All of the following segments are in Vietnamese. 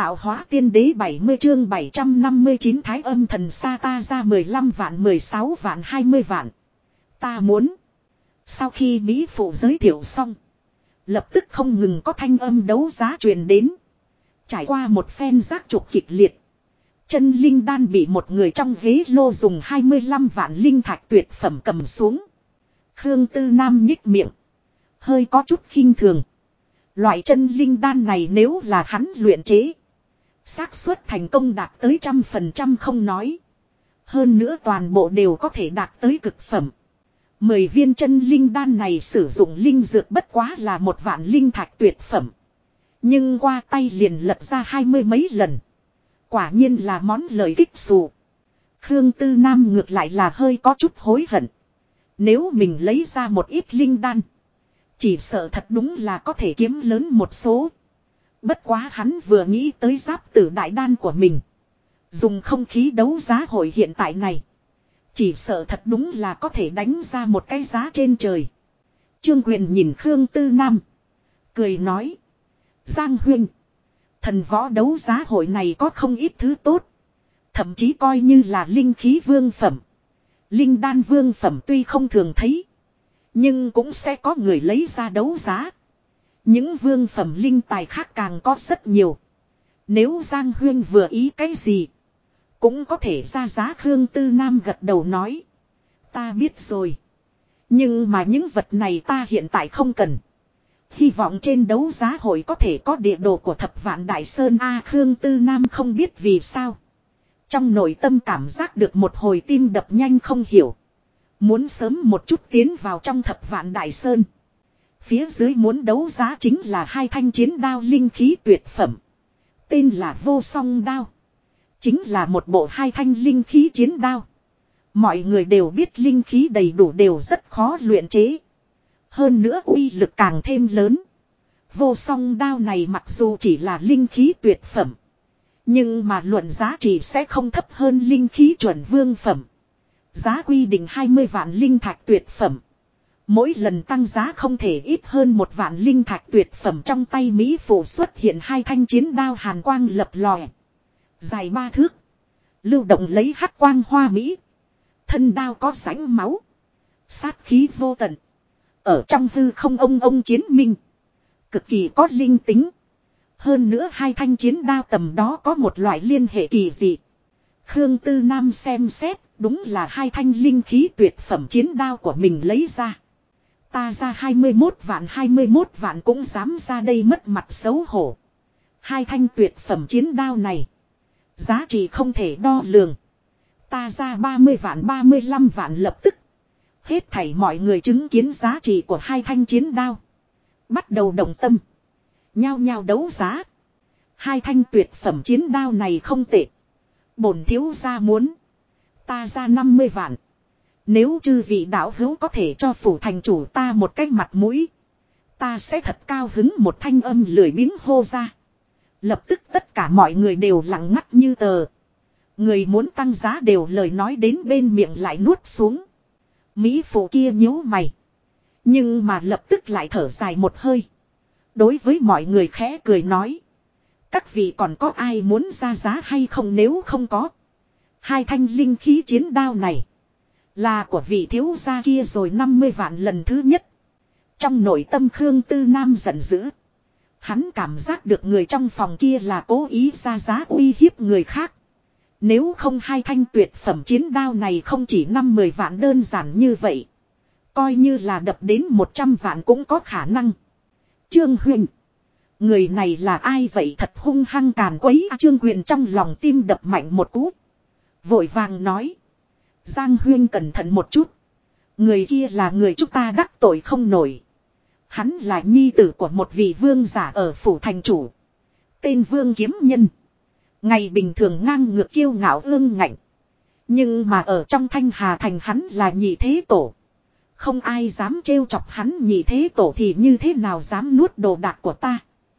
tạo hóa tiên đế 70 chương 759 thái âm thần sa ta ra 15 vạn 16 vạn 20 vạn. Ta muốn. Sau khi Mỹ phụ giới thiệu xong. Lập tức không ngừng có thanh âm đấu giá truyền đến. Trải qua một phen giác trục kịch liệt. Chân linh đan bị một người trong ghế lô dùng 25 vạn linh thạch tuyệt phẩm cầm xuống. Khương Tư Nam nhích miệng. Hơi có chút khinh thường. Loại chân linh đan này nếu là hắn luyện chế. Xác suất thành công đạt tới 100% không nói. Hơn nữa toàn bộ đều có thể đạt tới cực phẩm. 10 viên chân linh đan này sử dụng linh dược bất quá là 1 vạn linh thạch tuyệt phẩm. Nhưng qua tay liền lật ra 20 mấy lần. Quả nhiên là món lời kích xù. Khương Tư Nam ngược lại là hơi có chút hối hận. Nếu mình lấy ra một ít linh đan. Chỉ sợ thật đúng là có thể kiếm lớn một số. Bất quá hắn vừa nghĩ tới giáp tử đại đan của mình. Dùng không khí đấu giá hội hiện tại này. Chỉ sợ thật đúng là có thể đánh ra một cái giá trên trời. Trương Quyền nhìn Khương Tư Nam. Cười nói. Giang huynh. Thần võ đấu giá hội này có không ít thứ tốt. Thậm chí coi như là linh khí vương phẩm. Linh đan vương phẩm tuy không thường thấy. Nhưng cũng sẽ có người lấy ra đấu giá. Những vương phẩm linh tài khác càng có rất nhiều. Nếu Giang huynh vừa ý cái gì. Cũng có thể ra giá. Khương Tư Nam gật đầu nói. Ta biết rồi. Nhưng mà những vật này ta hiện tại không cần. Hy vọng trên đấu giá hội có thể có địa đồ của Thập Vạn Đại Sơn. Khương Tư Nam không biết vì sao. Trong nội tâm cảm giác được một hồi tim đập nhanh không hiểu. Muốn sớm một chút tiến vào trong Thập Vạn Đại Sơn. Phía dưới muốn đấu giá chính là 2 thanh chiến đao linh khí tuyệt phẩm. Tên là Vô Song Đao. Chính là một bộ 2 thanh linh khí chiến đao. Mọi người đều biết linh khí đầy đủ đều rất khó luyện chế. Hơn nữa uy lực càng thêm lớn. Vô Song Đao này mặc dù chỉ là linh khí tuyệt phẩm. Nhưng mà luận giá trị sẽ không thấp hơn linh khí chuẩn vương phẩm. Giá quy định 20 vạn linh thạch tuyệt phẩm. Mỗi lần tăng giá không thể ít hơn 1 vạn linh thạch tuyệt phẩm. Trong tay Mỹ phụ xuất hiện 2 thanh chiến đao hàn quang lập lòe. Dài 3 thước. Lưu động lấy hắc quang hoa mỹ. Thân đao có rãnh máu. Sát khí vô tận. Ở trong hư không ông chiến minh. Cực kỳ có linh tính. Hơn nữa 2 thanh chiến đao tầm đó có một loại liên hệ kỳ dị. Khương Tư Nam xem xét. Đúng là 2 thanh linh khí tuyệt phẩm chiến đao của mình lấy ra. Ta ra 21 vạn cũng dám ra đây mất mặt xấu hổ. 2 thanh tuyệt phẩm chiến đao này. Giá trị không thể đo lường. Ta ra 30 vạn 35 vạn lập tức. Hết thảy mọi người chứng kiến giá trị của 2 thanh chiến đao. Bắt đầu động tâm. Nhao nhao đấu giá. 2 thanh tuyệt phẩm chiến đao này không tệ. Bổn thiếu gia muốn. Ta ra 50 vạn. Nếu chư vị đạo hữu có thể cho phủ thành chủ ta một cái mặt mũi. Ta sẽ thật cao hứng. Một thanh âm lười biếng hô ra. Lập tức tất cả mọi người đều lặng ngắt như tờ. Người muốn tăng giá đều lời nói đến bên miệng lại nuốt xuống. Mỹ phụ kia nhíu mày. Nhưng mà lập tức lại thở dài một hơi. Đối với mọi người khẽ cười nói. Các vị còn có ai muốn ra giá hay không? Nếu không có. 2 thanh linh khí chiến đao này. Là của vị thiếu gia kia rồi. 50 vạn lần thứ nhất. Trong nội tâm Khương Tư Nam giận dữ. Hắn cảm giác được người trong phòng kia là cố ý ra giá uy hiếp người khác. Nếu không 2 thanh tuyệt phẩm chiến đao này không chỉ 50 vạn đơn giản như vậy. Coi như là đập đến 100 vạn cũng có khả năng. Trương Huyền. Người này là ai vậy? Thật hung hăng càn quấy. Trương Huyền trong lòng tim đập mạnh một cú. Vội vàng nói. Giang Huyên cẩn thận một chút. Người kia là người chúng ta đắc tội không nổi. Hắn là nhi tử của một vị vương giả ở phủ thành chủ. Tên Vương Kiếm Nhân. Ngày bình thường ngang ngược kiêu ngạo ương ngạnh. Nhưng mà ở trong Thanh Hà Thành hắn là nhị thế tổ. Không ai dám trêu chọc hắn. Nhị thế tổ thì như thế nào dám nuốt đồ đạc của ta.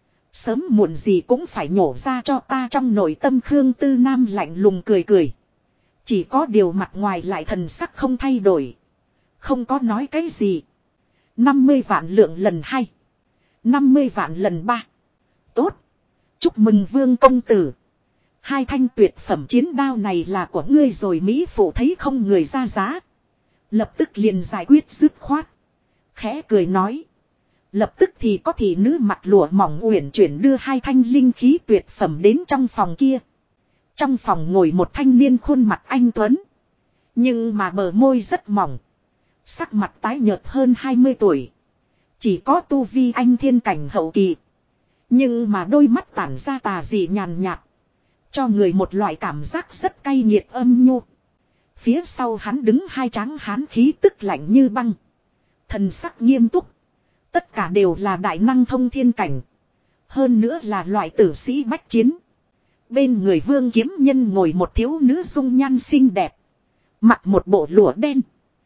Sớm muộn gì cũng phải nhổ ra cho ta. Trong nội tâm Khương Tư Nam lạnh lùng cười cười. Chỉ có điều mặt ngoài lại thần sắc không thay đổi. Không có nói cái gì. 50 vạn lượng lần 2. 50 vạn lần 3. Tốt. Chúc mừng Vương công tử. Hai thanh tuyệt phẩm chiến đao này là của ngươi rồi. Mỹ phụ thấy không người ra giá. Lập tức liền giải quyết dứt khoát. Khẽ cười nói. Lập tức thì có thị nữ mặc lụa mỏng uyển chuyển đưa hai thanh linh khí tuyệt phẩm đến trong phòng kia. Trong phòng ngồi một thanh niên khuôn mặt anh tuấn. Nhưng mà bờ môi rất mỏng. Sắc mặt tái nhợt hơn 20 tuổi. Chỉ có tu vi anh thiên cảnh hậu kỳ. Nhưng mà đôi mắt tản ra tà dị nhàn nhạt. Cho người một loại cảm giác rất cay nghiệt âm nhu. Phía sau hắn đứng hai tráng hán khí tức lạnh như băng. Thần sắc nghiêm túc. Tất cả đều là đại năng thông thiên cảnh. Hơn nữa là loại tử sĩ bách chiến. Bên người Vương Kiếm Nhân ngồi một thiếu nữ dung nhan xinh đẹp. Mặc một bộ lụa đen.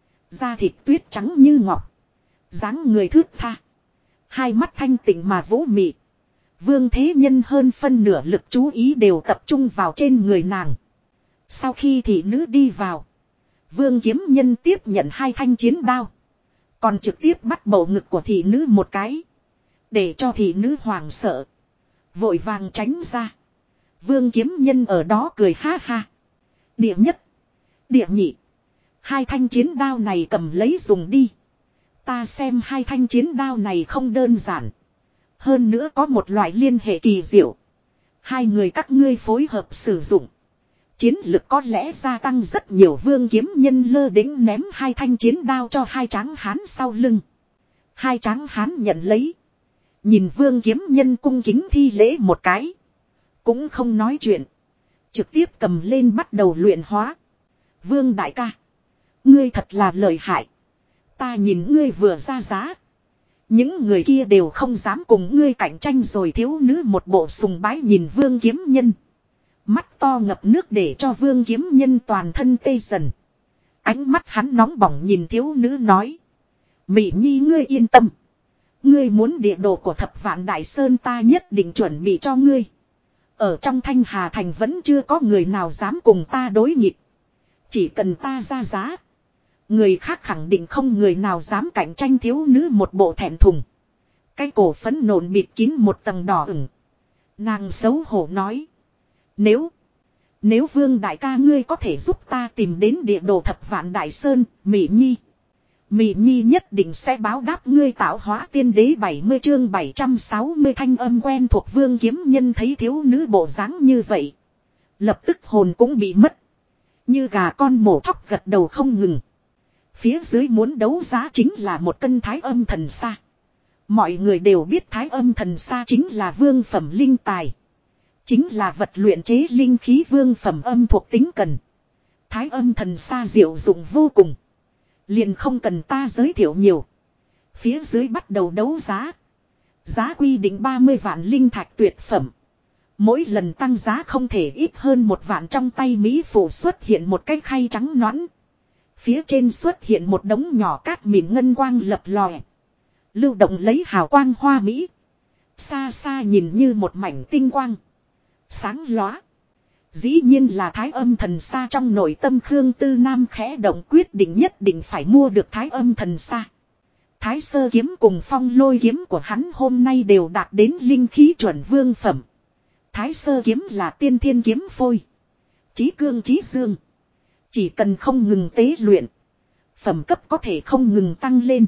Da thịt tuyết trắng như ngọc. Dáng người thướt tha. Hai mắt thanh tịnh mà vũ mị. Vương Thế Nhân hơn phân nửa lực chú ý đều tập trung vào trên người nàng. Sau khi thị nữ đi vào. Vương Kiếm Nhân tiếp nhận hai thanh chiến đao. Còn trực tiếp bắt bầu ngực của thị nữ một cái. Để cho thị nữ hoảng sợ. Vội vàng tránh ra. Vương Kiếm Nhân ở đó cười ha ha. Địa nhất. Địa nhị. Hai thanh chiến đao này cầm lấy dùng đi. Ta xem hai thanh chiến đao này không đơn giản. Hơn nữa có một loại liên hệ kỳ diệu. Hai người các ngươi phối hợp sử dụng. Chiến lực có lẽ gia tăng rất nhiều. Vương Kiếm Nhân lơ đĩnh ném hai thanh chiến đao cho hai tráng hán sau lưng. Hai tráng hán nhận lấy. Nhìn Vương Kiếm Nhân cung kính thi lễ một cái. Cũng không nói chuyện. Trực tiếp cầm lên bắt đầu luyện hóa. Vương đại ca. Ngươi thật là lợi hại. Ta nhìn ngươi vừa ra giá. Những người kia đều không dám cùng ngươi cạnh tranh rồi. Thiếu nữ một bộ sùng bái nhìn Vương Kiếm Nhân. Mắt to ngập nước để cho Vương Kiếm Nhân toàn thân tê dần. Ánh mắt hắn nóng bỏng nhìn thiếu nữ nói. Mỹ Nhi ngươi yên tâm. Ngươi muốn địa đồ của Thập Vạn Đại Sơn ta nhất định chuẩn bị cho ngươi. Ở trong Thanh Hà Thành vẫn chưa có người nào dám cùng ta đối nghịch. Chỉ cần ta ra giá. Người khác khẳng định không người nào dám cạnh tranh. Thiếu nữ một bộ thẹn thùng. Cái cổ phấn nộn bịt kín một tầng đỏ ửng. Nàng xấu hổ nói. Nếu Vương đại ca ngươi có thể giúp ta tìm đến địa đồ Thập Vạn Đại Sơn, Mỹ Nhi nhất định sẽ báo đáp ngươi. Tạo hóa tiên đế 70 chương 760 thanh âm quen thuộc. Vương Kiếm Nhân thấy thiếu nữ bộ dáng như vậy. Lập tức hồn cũng bị mất. Như gà con mổ thóc gật đầu không ngừng. Phía dưới muốn đấu giá chính là một cân thái âm thần sa. Mọi người đều biết thái âm thần sa chính là vương phẩm linh tài. Chính là vật luyện chế linh khí vương phẩm âm thuộc tính cần. Thái âm thần sa diệu dụng vô cùng. Liền không cần ta giới thiệu nhiều. Phía dưới bắt đầu đấu giá. Giá quy định 30 vạn linh thạch tuyệt phẩm. Mỗi lần tăng giá không thể ít hơn 1 vạn. Trong tay Mỹ phụ xuất hiện một cái khay trắng nõn. Phía trên xuất hiện một đống nhỏ cát mịn ngân quang lập lòe. Lưu động lấy hào quang hoa mỹ. Xa xa nhìn như một mảnh tinh quang. Sáng lóa. Dĩ nhiên là thái âm thần sa. Trong nội tâm Khương Tư Nam khẽ động quyết định nhất định phải mua được thái âm thần sa. Thái sơ kiếm cùng phong lôi kiếm của hắn hôm nay đều đạt đến linh khí chuẩn vương phẩm. Thái sơ kiếm là tiên thiên kiếm phôi. Chí cương chí dương. Chỉ cần không ngừng tế luyện. Phẩm cấp có thể không ngừng tăng lên.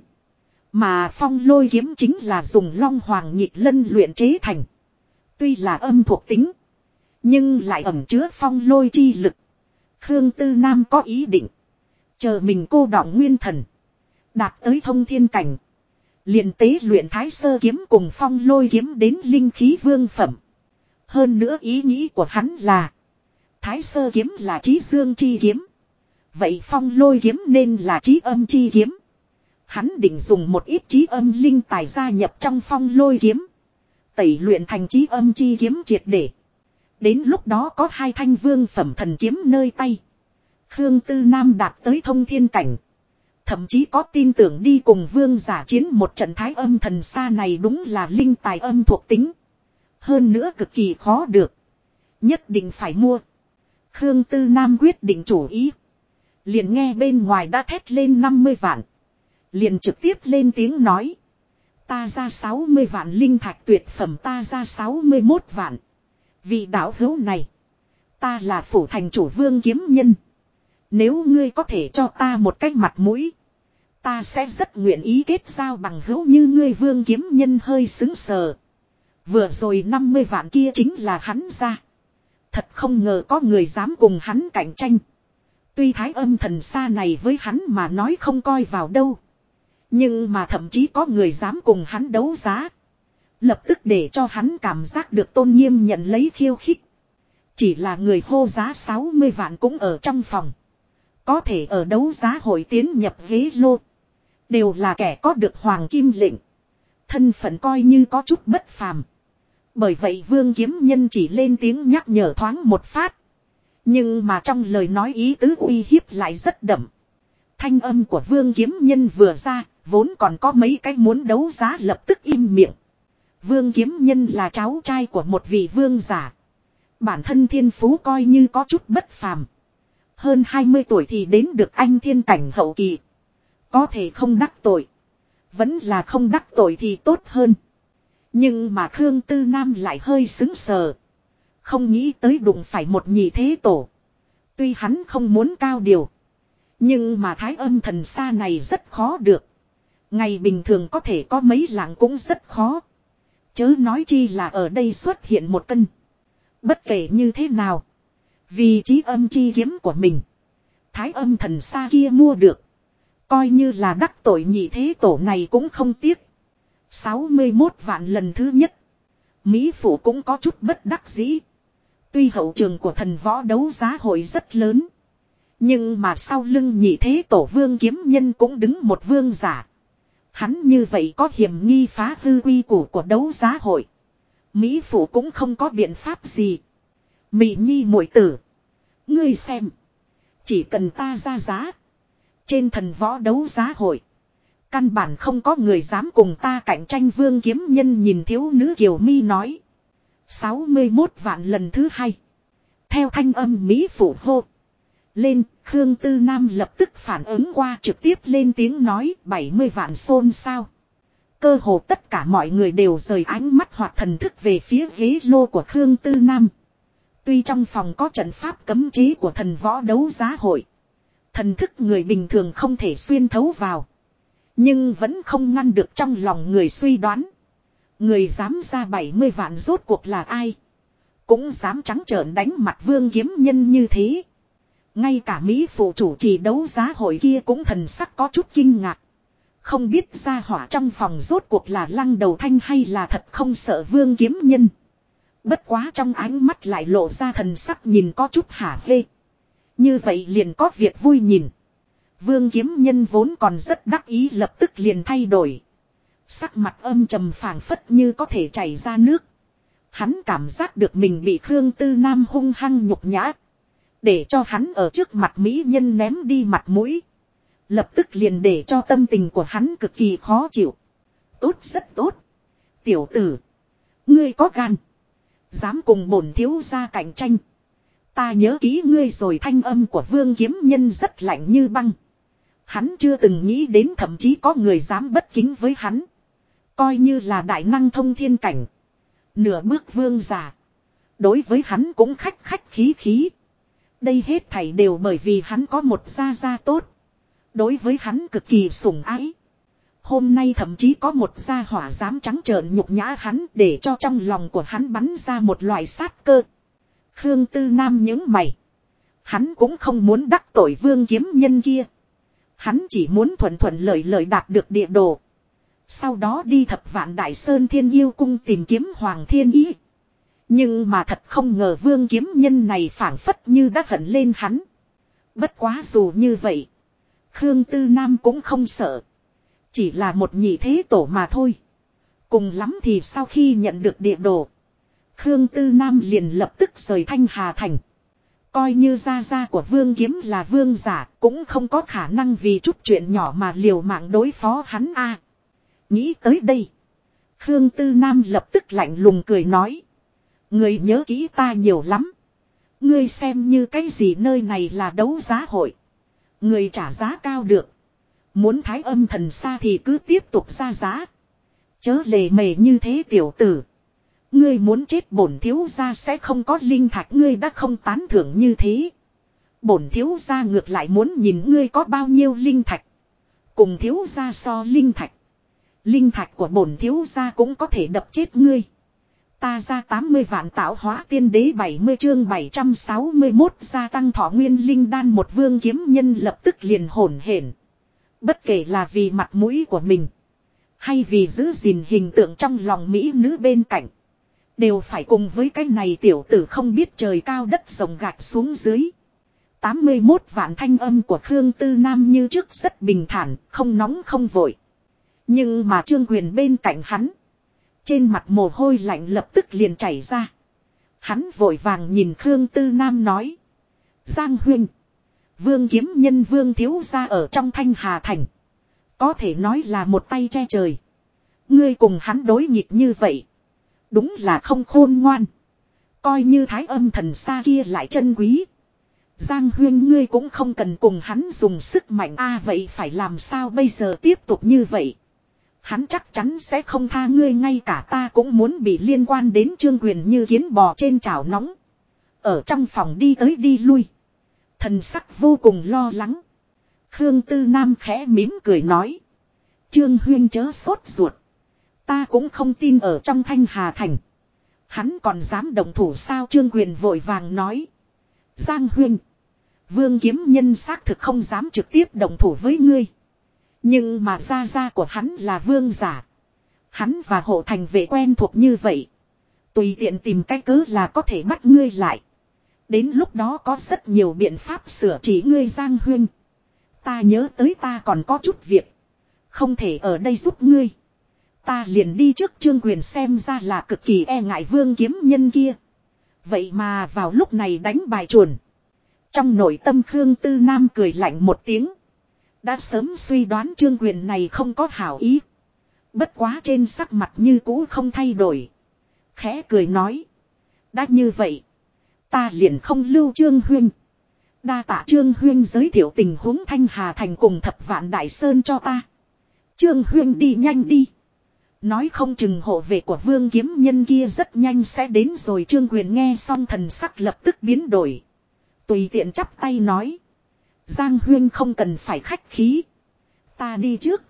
Mà phong lôi kiếm chính là dùng long hoàng nhịp lân luyện chế thành. Tuy là âm thuộc tính. Nhưng lại ẩn chứa phong lôi chi lực. Khương Tư Nam có ý định. Chờ mình cô đọng nguyên thần. Đạt tới thông thiên cảnh. Liền tế luyện thái sơ kiếm cùng phong lôi kiếm đến linh khí vương phẩm. Hơn nữa ý nghĩ của hắn là. Thái sơ kiếm là chí dương chi kiếm. Vậy phong lôi kiếm nên là chí âm chi kiếm. Hắn định dùng một ít chí âm linh tài gia nhập trong phong lôi kiếm. Tẩy luyện thành chí âm chi kiếm triệt để. Đến lúc đó có hai thanh vương phẩm thần kiếm nơi tay. Khương Tư Nam đạt tới thông thiên cảnh. Thậm chí có tin tưởng đi cùng vương giả chiến một trận thái âm thần sa này đúng là linh tài âm thuộc tính. Hơn nữa cực kỳ khó được. Nhất định phải mua. Khương Tư Nam quyết định chủ ý. Liền nghe bên ngoài đã thét lên 50 vạn. Liền trực tiếp lên tiếng nói. Ta ra 60 vạn linh thạch tuyệt phẩm ta ra 61 vạn. Vị đạo hữu này. Ta là phủ thành chủ Vương Kiếm Nhân. Nếu ngươi có thể cho ta một cái mặt mũi. Ta sẽ rất nguyện ý kết giao bằng hữu như ngươi. Vương Kiếm Nhân hơi sững sờ. Vừa rồi 50 vạn kia chính là hắn ra. Thật không ngờ có người dám cùng hắn cạnh tranh. Tuy Thái Âm Thần Sa này với hắn mà nói không coi vào đâu. Nhưng mà thậm chí có người dám cùng hắn đấu giá. Lập tức để cho hắn cảm giác được tôn nghiêm nhận lấy khiêu khích. Chỉ là người hô giá 60 vạn cũng ở trong phòng. Có thể ở đấu giá hội tiến nhập ghế lô. Đều là kẻ có được hoàng kim lệnh. Thân phận coi như có chút bất phàm. Bởi vậy Vương Kiếm Nhân chỉ lên tiếng nhắc nhở thoáng một phát. Nhưng mà trong lời nói ý tứ uy hiếp lại rất đậm. Thanh âm của Vương Kiếm Nhân vừa ra, vốn còn có mấy cái muốn đấu giá lập tức im miệng. Vương Kiếm Nhân là cháu trai của một vị vương giả. Bản thân thiên phú coi như có chút bất phàm. Hơn 20 tuổi thì đến được anh thiên cảnh hậu kỳ. Có thể không đắc tội. Vẫn là không đắc tội thì tốt hơn. Nhưng mà Khương Tư Nam lại hơi sững sờ. Không nghĩ tới đụng phải một nhị thế tổ. Tuy hắn không muốn cao điều. Nhưng mà Thái Âm Thần Sa này rất khó được. Ngày bình thường có thể có mấy lạng cũng rất khó. Chớ nói chi là ở đây xuất hiện một cân. Bất kể như thế nào. Vì chí âm chi kiếm của mình. Thái Âm Thần Sa kia mua được. Coi như là đắc tội nhị thế tổ này cũng không tiếc. 61 vạn lần thứ nhất. Mỹ Phụ cũng có chút bất đắc dĩ. Tuy hậu trường của thần võ đấu giá hội rất lớn. Nhưng mà sau lưng nhị thế tổ Vương Kiếm Nhân cũng đứng một vương giả. Hắn như vậy có hiểm nghi phá hư quy củ của đấu giá hội. Mỹ Phụ cũng không có biện pháp gì. Mỹ Nhi muội tử. Ngươi xem. Chỉ cần ta ra giá. Trên thần võ đấu giá hội. Căn bản không có người dám cùng ta cạnh tranh. Vương Kiếm Nhân nhìn thiếu nữ Kiều Mi nói. 61 vạn lần thứ hai. Theo thanh âm Mỹ Phụ hô. Lên, Khương Tư Nam lập tức phản ứng qua trực tiếp lên tiếng nói 70 vạn xôn xao. Cơ hồ tất cả mọi người đều rời ánh mắt hoặc thần thức về phía ghế lô của Khương Tư Nam. Tuy trong phòng có trận pháp cấm chế của thần võ đấu giá hội. Thần thức người bình thường không thể xuyên thấu vào. Nhưng vẫn không ngăn được trong lòng người suy đoán. Người dám ra 70 vạn rốt cuộc là ai? Cũng dám trắng trợn đánh mặt Vương Kiếm Nhân như thế. Ngay cả Mỹ Phụ chủ trì đấu giá hội kia cũng thần sắc có chút kinh ngạc. Không biết ra hỏa trong phòng rốt cuộc là Lăng Đầu Thanh hay là thật không sợ Vương Kiếm Nhân. Bất quá trong ánh mắt lại lộ ra thần sắc nhìn có chút hả hê. Như vậy liền có việc vui nhìn. Vương Kiếm Nhân vốn còn rất đắc ý lập tức liền thay đổi. Sắc mặt âm trầm phảng phất như có thể chảy ra nước. Hắn cảm giác được mình bị Khương Tư Nam hung hăng nhục nhã. Để cho hắn ở trước mặt mỹ nhân ném đi mặt mũi. Lập tức liền để cho tâm tình của hắn cực kỳ khó chịu. Tốt rất tốt. Tiểu tử. Ngươi có gan. Dám cùng bổn thiếu gia cạnh tranh. Ta nhớ kỹ ngươi rồi. Thanh âm của Vương Kiếm Nhân rất lạnh như băng. Hắn chưa từng nghĩ đến thậm chí có người dám bất kính với hắn. Coi như là đại năng thông thiên cảnh. Nửa bước vương giả. Đối với hắn cũng khách khách khí khí. Đây hết thảy đều bởi vì hắn có một gia gia tốt. Đối với hắn cực kỳ sủng ái. Hôm nay thậm chí có một gia hỏa dám trắng trợn nhục nhã hắn để cho trong lòng của hắn bắn ra một loại sát cơ. Khương Tư Nam nhướng mày. Hắn cũng không muốn đắc tội Vương Kiếm Nhân kia. Hắn chỉ muốn thuận thuận lợi lợi đạt được địa đồ. Sau đó đi Thập Vạn Đại Sơn Thiên Yêu Cung tìm kiếm Hoàng Thiên Ý. Nhưng mà thật không ngờ Vương Kiếm Nhân này phảng phất như đã hận lên hắn. Bất quá dù như vậy. Khương Tư Nam cũng không sợ. Chỉ là một nhị thế tổ mà thôi. Cùng lắm thì sau khi nhận được địa đồ. Khương Tư Nam liền lập tức rời Thanh Hà Thành. Coi như gia gia của Vương Kiếm là vương giả. Cũng không có khả năng vì chút chuyện nhỏ mà liều mạng đối phó hắn a. Nghĩ tới đây. Khương Tư Nam lập tức lạnh lùng cười nói. Người nhớ kỹ ta nhiều lắm. Ngươi xem như cái gì nơi này là đấu giá hội. Người trả giá cao được. Muốn Thái Âm Thần Sa thì cứ tiếp tục ra giá. Chớ lề mề như thế tiểu tử. Ngươi muốn chết bổn thiếu gia sẽ không có linh thạch, ngươi đã không tán thưởng như thế. Bổn thiếu gia ngược lại muốn nhìn ngươi có bao nhiêu linh thạch. Cùng thiếu gia so linh thạch. Linh thạch của bổn thiếu gia cũng có thể đập chết ngươi. Ta ra 80 vạn tạo hóa tiên đế 70 chương 761 gia tăng thọ nguyên linh đan, một vương kiếm nhân lập tức liền hổn hển. Bất kể là vì mặt mũi của mình, hay vì giữ gìn hình tượng trong lòng mỹ nữ bên cạnh, đều phải cùng với cái này tiểu tử không biết trời cao đất rộng gạch xuống dưới. 81 vạn thanh âm của Khương Tư Nam như trước rất bình thản, không nóng không vội. Nhưng mà Trương Quyền bên cạnh hắn, trên mặt mồ hôi lạnh lập tức liền chảy ra. Hắn vội vàng nhìn Khương Tư Nam nói: Giang huynh, vương kiếm nhân vương thiếu gia ở trong Thanh Hà Thành, có thể nói là một tay che trời. Ngươi cùng hắn đối nghịch như vậy, đúng là không khôn ngoan. Coi như Thái Âm thần xa kia lại chân quý, Giang huynh ngươi cũng không cần cùng hắn dùng sức mạnh a. Vậy phải làm sao bây giờ? Tiếp tục như vậy, hắn chắc chắn sẽ không tha ngươi, ngay cả ta cũng muốn bị liên quan đến. Trương Quyền như kiến bò trên chảo nóng, ở trong phòng đi tới đi lui, thần sắc vô cùng lo lắng. Khương Tư Nam khẽ mỉm cười nói: Trương huynh chớ sốt ruột, ta cũng không tin ở trong Thanh Hà Thành hắn còn dám động thủ sao? Trương Quyền vội vàng nói: Giang huynh, vương kiếm nhân xác thực không dám trực tiếp động thủ với ngươi. Nhưng mà gia gia của hắn là vương giả, hắn và hộ thành vệ quen thuộc như vậy, tùy tiện tìm cái cớ là có thể bắt ngươi lại. Đến lúc đó có rất nhiều biện pháp sửa trị ngươi. Giang huynh, ta nhớ tới ta còn có chút việc, không thể ở đây giúp ngươi, ta liền đi trước. Trương Quyền xem ra là cực kỳ e ngại vương kiếm nhân kia, vậy mà vào lúc này đánh bài chuồn. Trong nội tâm Khương Tư Nam cười lạnh một tiếng, đã sớm suy đoán Trương Quyền này không có hảo ý, bất quá trên sắc mặt như cũ không thay đổi, khẽ cười nói: đã như vậy, ta liền không lưu Trương huynh. Đa tạ Trương huynh giới thiệu tình huống Thanh Hà Thành cùng Thập Vạn Đại Sơn cho ta. Trương huynh đi nhanh đi, nói không chừng hộ vệ của vương kiếm nhân kia rất nhanh sẽ đến rồi. Trương Quyền nghe xong thần sắc lập tức biến đổi, tùy tiện chắp tay nói: Giang huynh không cần phải khách khí, ta đi trước.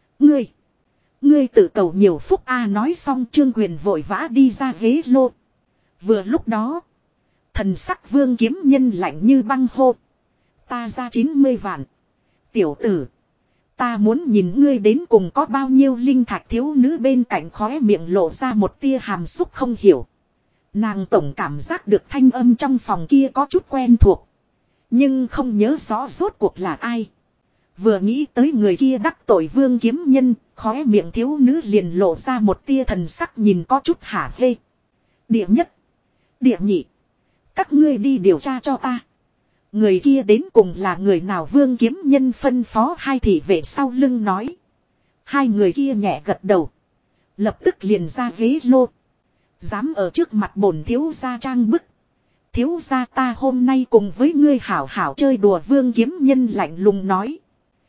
Ngươi tự cầu nhiều phúc a. Nói xong Trương Quyền vội vã đi ra ghế lô. Vừa lúc đó, thần sắc vương kiếm nhân lạnh như băng hô: ta ra 90 vạn. Tiểu tử, ta muốn nhìn ngươi đến cùng có bao nhiêu linh thạch. Thiếu nữ bên cạnh khóe miệng lộ ra một tia hàm xúc không hiểu. Nàng tổng cảm giác được thanh âm trong phòng kia có chút quen thuộc, nhưng không nhớ rõ rốt cuộc là ai. Vừa nghĩ tới người kia đắc tội vương kiếm nhân, khóe miệng thiếu nữ liền lộ ra một tia thần sắc nhìn có chút hả hê. Địa nhất, địa nhị, các ngươi đi điều tra cho ta, người kia đến cùng là người nào? Vương kiếm nhân phân phó hai thị vệ sau lưng nói. Hai người kia nhẹ gật đầu, lập tức liền ra ghế lô. Dám ở trước mặt bổn thiếu gia trang bức, thiếu gia ta hôm nay cùng với ngươi hảo hảo chơi đùa. Vương kiếm nhân lạnh lùng nói.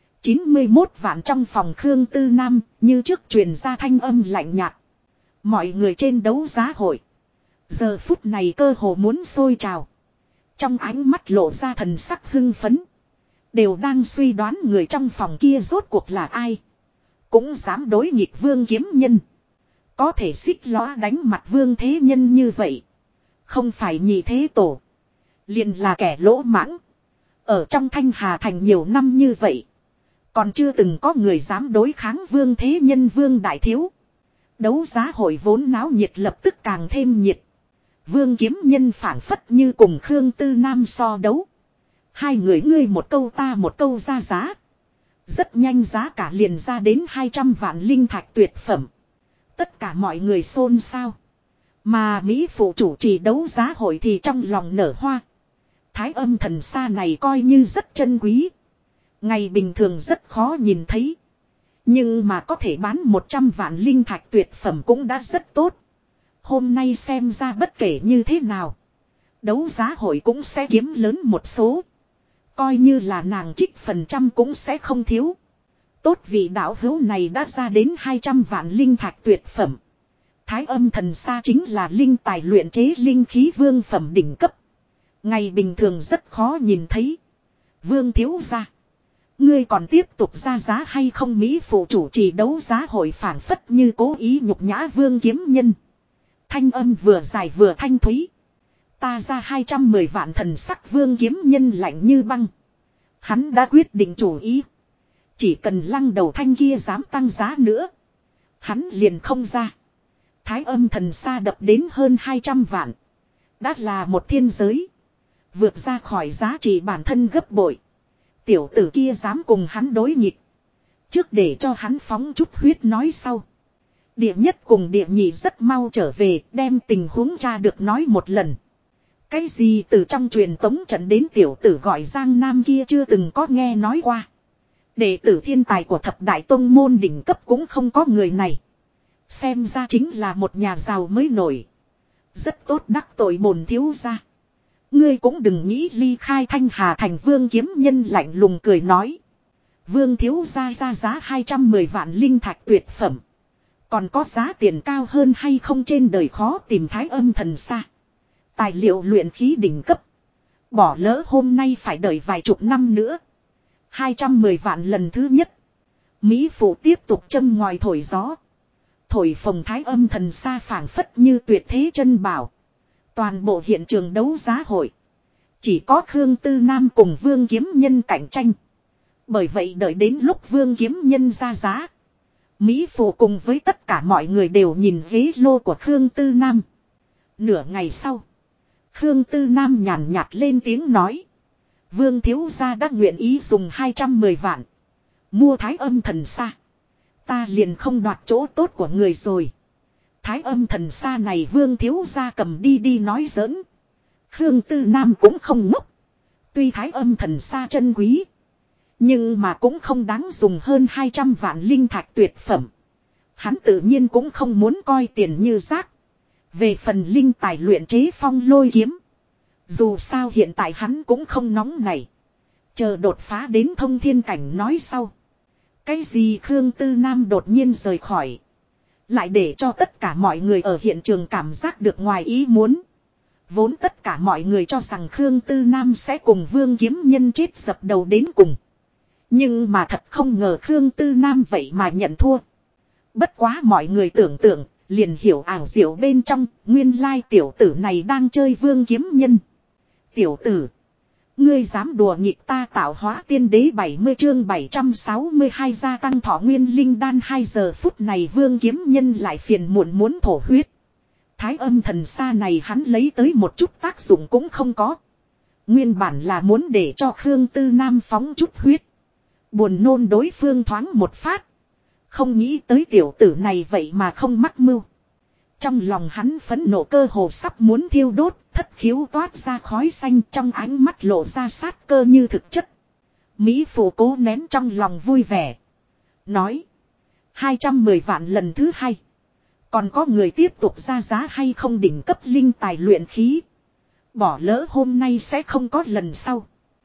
91 vạn. Trong phòng Khương Tư Nam như trước truyền ra thanh âm lạnh nhạt. Mọi người trên đấu giá hội giờ phút này cơ hồ muốn sôi trào, trong ánh mắt lộ ra thần sắc hưng phấn, đều đang suy đoán người trong phòng kia rốt cuộc là ai, cũng dám đối nghịch vương kiếm nhân. Có thể xích lõa đánh mặt vương thế nhân như vậy, không phải nhị thế tổ, liền là kẻ lỗ mãng. Ở trong Thanh Hà Thành nhiều năm như vậy, còn chưa từng có người dám đối kháng vương thế nhân vương đại thiếu. Đấu giá hội vốn náo nhiệt lập tức càng thêm nhiệt. Vương kiếm nhân phảng phất như cùng Khương Tư Nam so đấu. Hai người ngươi một câu ta một câu ra giá. Rất nhanh giá cả liền ra đến 200 vạn linh thạch tuyệt phẩm. Tất cả mọi người xôn xao. Mà Mỹ phụ chủ trì đấu giá hội thì trong lòng nở hoa. Thái Âm thần xa này coi như rất chân quý. Ngày bình thường rất khó nhìn thấy. Nhưng mà có thể bán 100 vạn linh thạch tuyệt phẩm cũng đã rất tốt. Hôm nay xem ra bất kể như thế nào, đấu giá hội cũng sẽ kiếm lớn một số. Coi như là nàng trích phần trăm cũng sẽ không thiếu. Tốt vị đạo hữu này đã ra đến 200 vạn linh thạch tuyệt phẩm. Thái âm thần sa chính là linh tài luyện chế linh khí vương phẩm đỉnh cấp. Ngày bình thường rất khó nhìn thấy. Vương thiếu gia, ngươi còn tiếp tục ra giá hay không? Mỹ phụ chủ trì đấu giá hội phảng phất như cố ý nhục nhã Vương Kiếm Nhân. Thanh âm vừa dài vừa thanh thúy. Ta ra 210 vạn. Thần sắc Vương Kiếm Nhân lạnh như băng. Hắn đã quyết định chủ ý. Chỉ cần lăng đầu thanh kia dám tăng giá nữa, hắn liền không ra. Thái âm thần sa đập đến hơn 200 vạn. Đã là một thiên giới. Vượt ra khỏi giá trị bản thân gấp bội. Tiểu tử kia dám cùng hắn đối nghịch. Trước để cho hắn phóng chút huyết nói sau. Địa nhất cùng địa nhị rất mau trở về, đem tình huống tra được nói một lần. Cái gì từ trong truyền tống trận đến tiểu tử gọi Giang Nam kia chưa từng có nghe nói qua. Đệ tử thiên tài của thập đại tông môn đỉnh cấp cũng không có người này. Xem ra chính là một nhà giàu mới nổi. Rất tốt đắc tội bổn thiếu gia. Ngươi cũng đừng nghĩ ly khai Thanh Hà thành. Vương Kiếm Nhân lạnh lùng cười nói. Vương thiếu gia ra giá 210 vạn linh thạch tuyệt phẩm. Còn có giá tiền cao hơn hay không? Trên đời khó tìm thái âm thần sa. Tài liệu luyện khí đỉnh cấp. Bỏ lỡ hôm nay phải đợi vài chục năm nữa. 210 vạn lần thứ nhất. Mỹ phụ tiếp tục châm ngòi thổi gió. Thổi phồng thái âm thần sa phảng phất như tuyệt thế chân bảo. Toàn bộ hiện trường đấu giá hội. Chỉ có Khương Tư Nam cùng Vương Kiếm Nhân cạnh tranh. Bởi vậy đợi đến lúc Vương Kiếm Nhân ra giá. Mỹ phụ cùng với tất cả mọi người đều nhìn ghế lô của Khương Tư Nam. Nửa ngày sau, Khương Tư Nam nhàn nhạt lên tiếng nói. Vương thiếu gia đã nguyện ý dùng 210 vạn. Mua thái âm thần sa. Ta liền không đoạt chỗ tốt của người rồi. Thái âm thần sa này Vương thiếu gia cầm đi đi nói giỡn. Khương Tư Nam cũng không ngốc. Tuy thái âm thần sa chân quý, nhưng mà cũng không đáng dùng hơn 200 vạn linh thạch tuyệt phẩm. Hắn tự nhiên cũng không muốn coi tiền như rác. Về phần linh tài luyện chế phong lôi kiếm, dù sao hiện tại hắn cũng không nóng này. Chờ đột phá đến thông thiên cảnh nói sau. Cái gì? Khương Tư Nam đột nhiên rời khỏi. Lại để cho tất cả mọi người ở hiện trường cảm giác được ngoài ý muốn. Vốn tất cả mọi người cho rằng Khương Tư Nam sẽ cùng Vương Kiếm Nhân chết dập đầu đến cùng. Nhưng mà thật không ngờ Khương Tư Nam vậy mà nhận thua. Bất quá mọi người tưởng tượng, liền hiểu ảo diệu bên trong, nguyên lai tiểu tử này đang chơi Vương Kiếm Nhân. Tiểu tử, ngươi dám đùa nghịch ta tạo hóa tiên đế 70 chương 762 gia tăng thọ nguyên linh đan. 2 giờ phút này Vương Kiếm Nhân lại phiền muộn muốn thổ huyết. Thái âm thần sa này hắn lấy tới một chút tác dụng cũng không có. Nguyên bản là muốn để cho Khương Tư Nam phóng chút huyết. Buồn nôn đối phương thoáng một phát. Không nghĩ tới tiểu tử này vậy mà không mắc mưu. Trong lòng hắn phẫn nộ cơ hồ sắp muốn thiêu đốt, thất khiếu toát ra khói xanh, trong ánh mắt lộ ra sát cơ như thực chất. Mỹ phụ cố nén trong lòng vui vẻ. Nói. 210 vạn lần thứ hai. Còn có người tiếp tục ra giá hay không? Đỉnh cấp linh tài luyện khí. Bỏ lỡ hôm nay sẽ không có lần sau.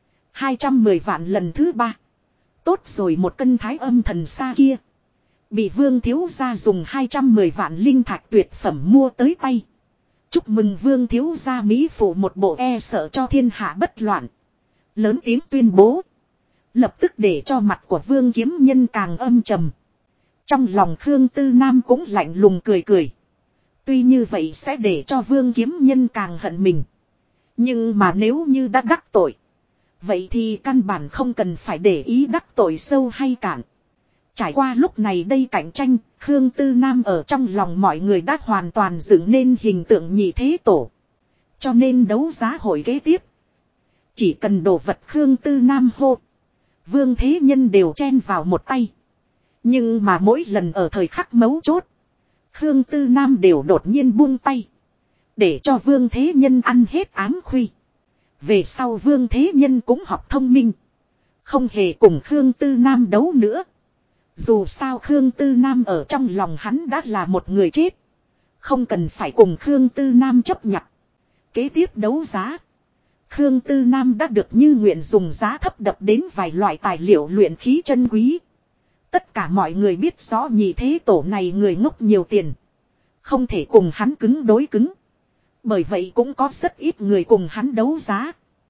210 vạn lần thứ ba. Tốt rồi, một cân thái âm thần sa kia. Bị Vương thiếu gia dùng 210 vạn linh thạch tuyệt phẩm mua tới tay. Chúc mừng Vương thiếu gia. Mỹ phụ một bộ e sợ cho thiên hạ bất loạn. Lớn tiếng tuyên bố. Lập tức để cho mặt của Vương Kiếm Nhân càng âm trầm. Trong lòng Khương Tư Nam cũng lạnh lùng cười cười. Tuy như vậy sẽ để cho Vương Kiếm Nhân càng hận mình. Nhưng mà nếu như đã đắc tội, vậy thì căn bản không cần phải để ý đắc tội sâu hay cạn. Trải qua lúc này đây cạnh tranh, Khương Tư Nam ở trong lòng mọi người đã hoàn toàn dựng nên hình tượng nhị thế tổ. Cho nên đấu giá hội kế tiếp, chỉ cần đồ vật Khương Tư Nam hô, Vương Thế Nhân đều chen vào một tay. Nhưng mà mỗi lần ở thời khắc mấu chốt, Khương Tư Nam đều đột nhiên buông tay. Để cho Vương Thế Nhân ăn hết ám khuy. Về sau Vương Thế Nhân cũng học thông minh. Không hề cùng Khương Tư Nam đấu nữa. Dù sao Khương Tư Nam ở trong lòng hắn đã là một người chết. Không cần phải cùng Khương Tư Nam chấp nhận. Kế tiếp đấu giá, Khương Tư Nam đã được như nguyện dùng giá thấp đập đến vài loại tài liệu luyện khí chân quý. Tất cả mọi người biết rõ nhị thế tổ này người ngốc nhiều tiền. Không thể cùng hắn cứng đối cứng. Bởi vậy cũng có rất ít người cùng hắn đấu giá.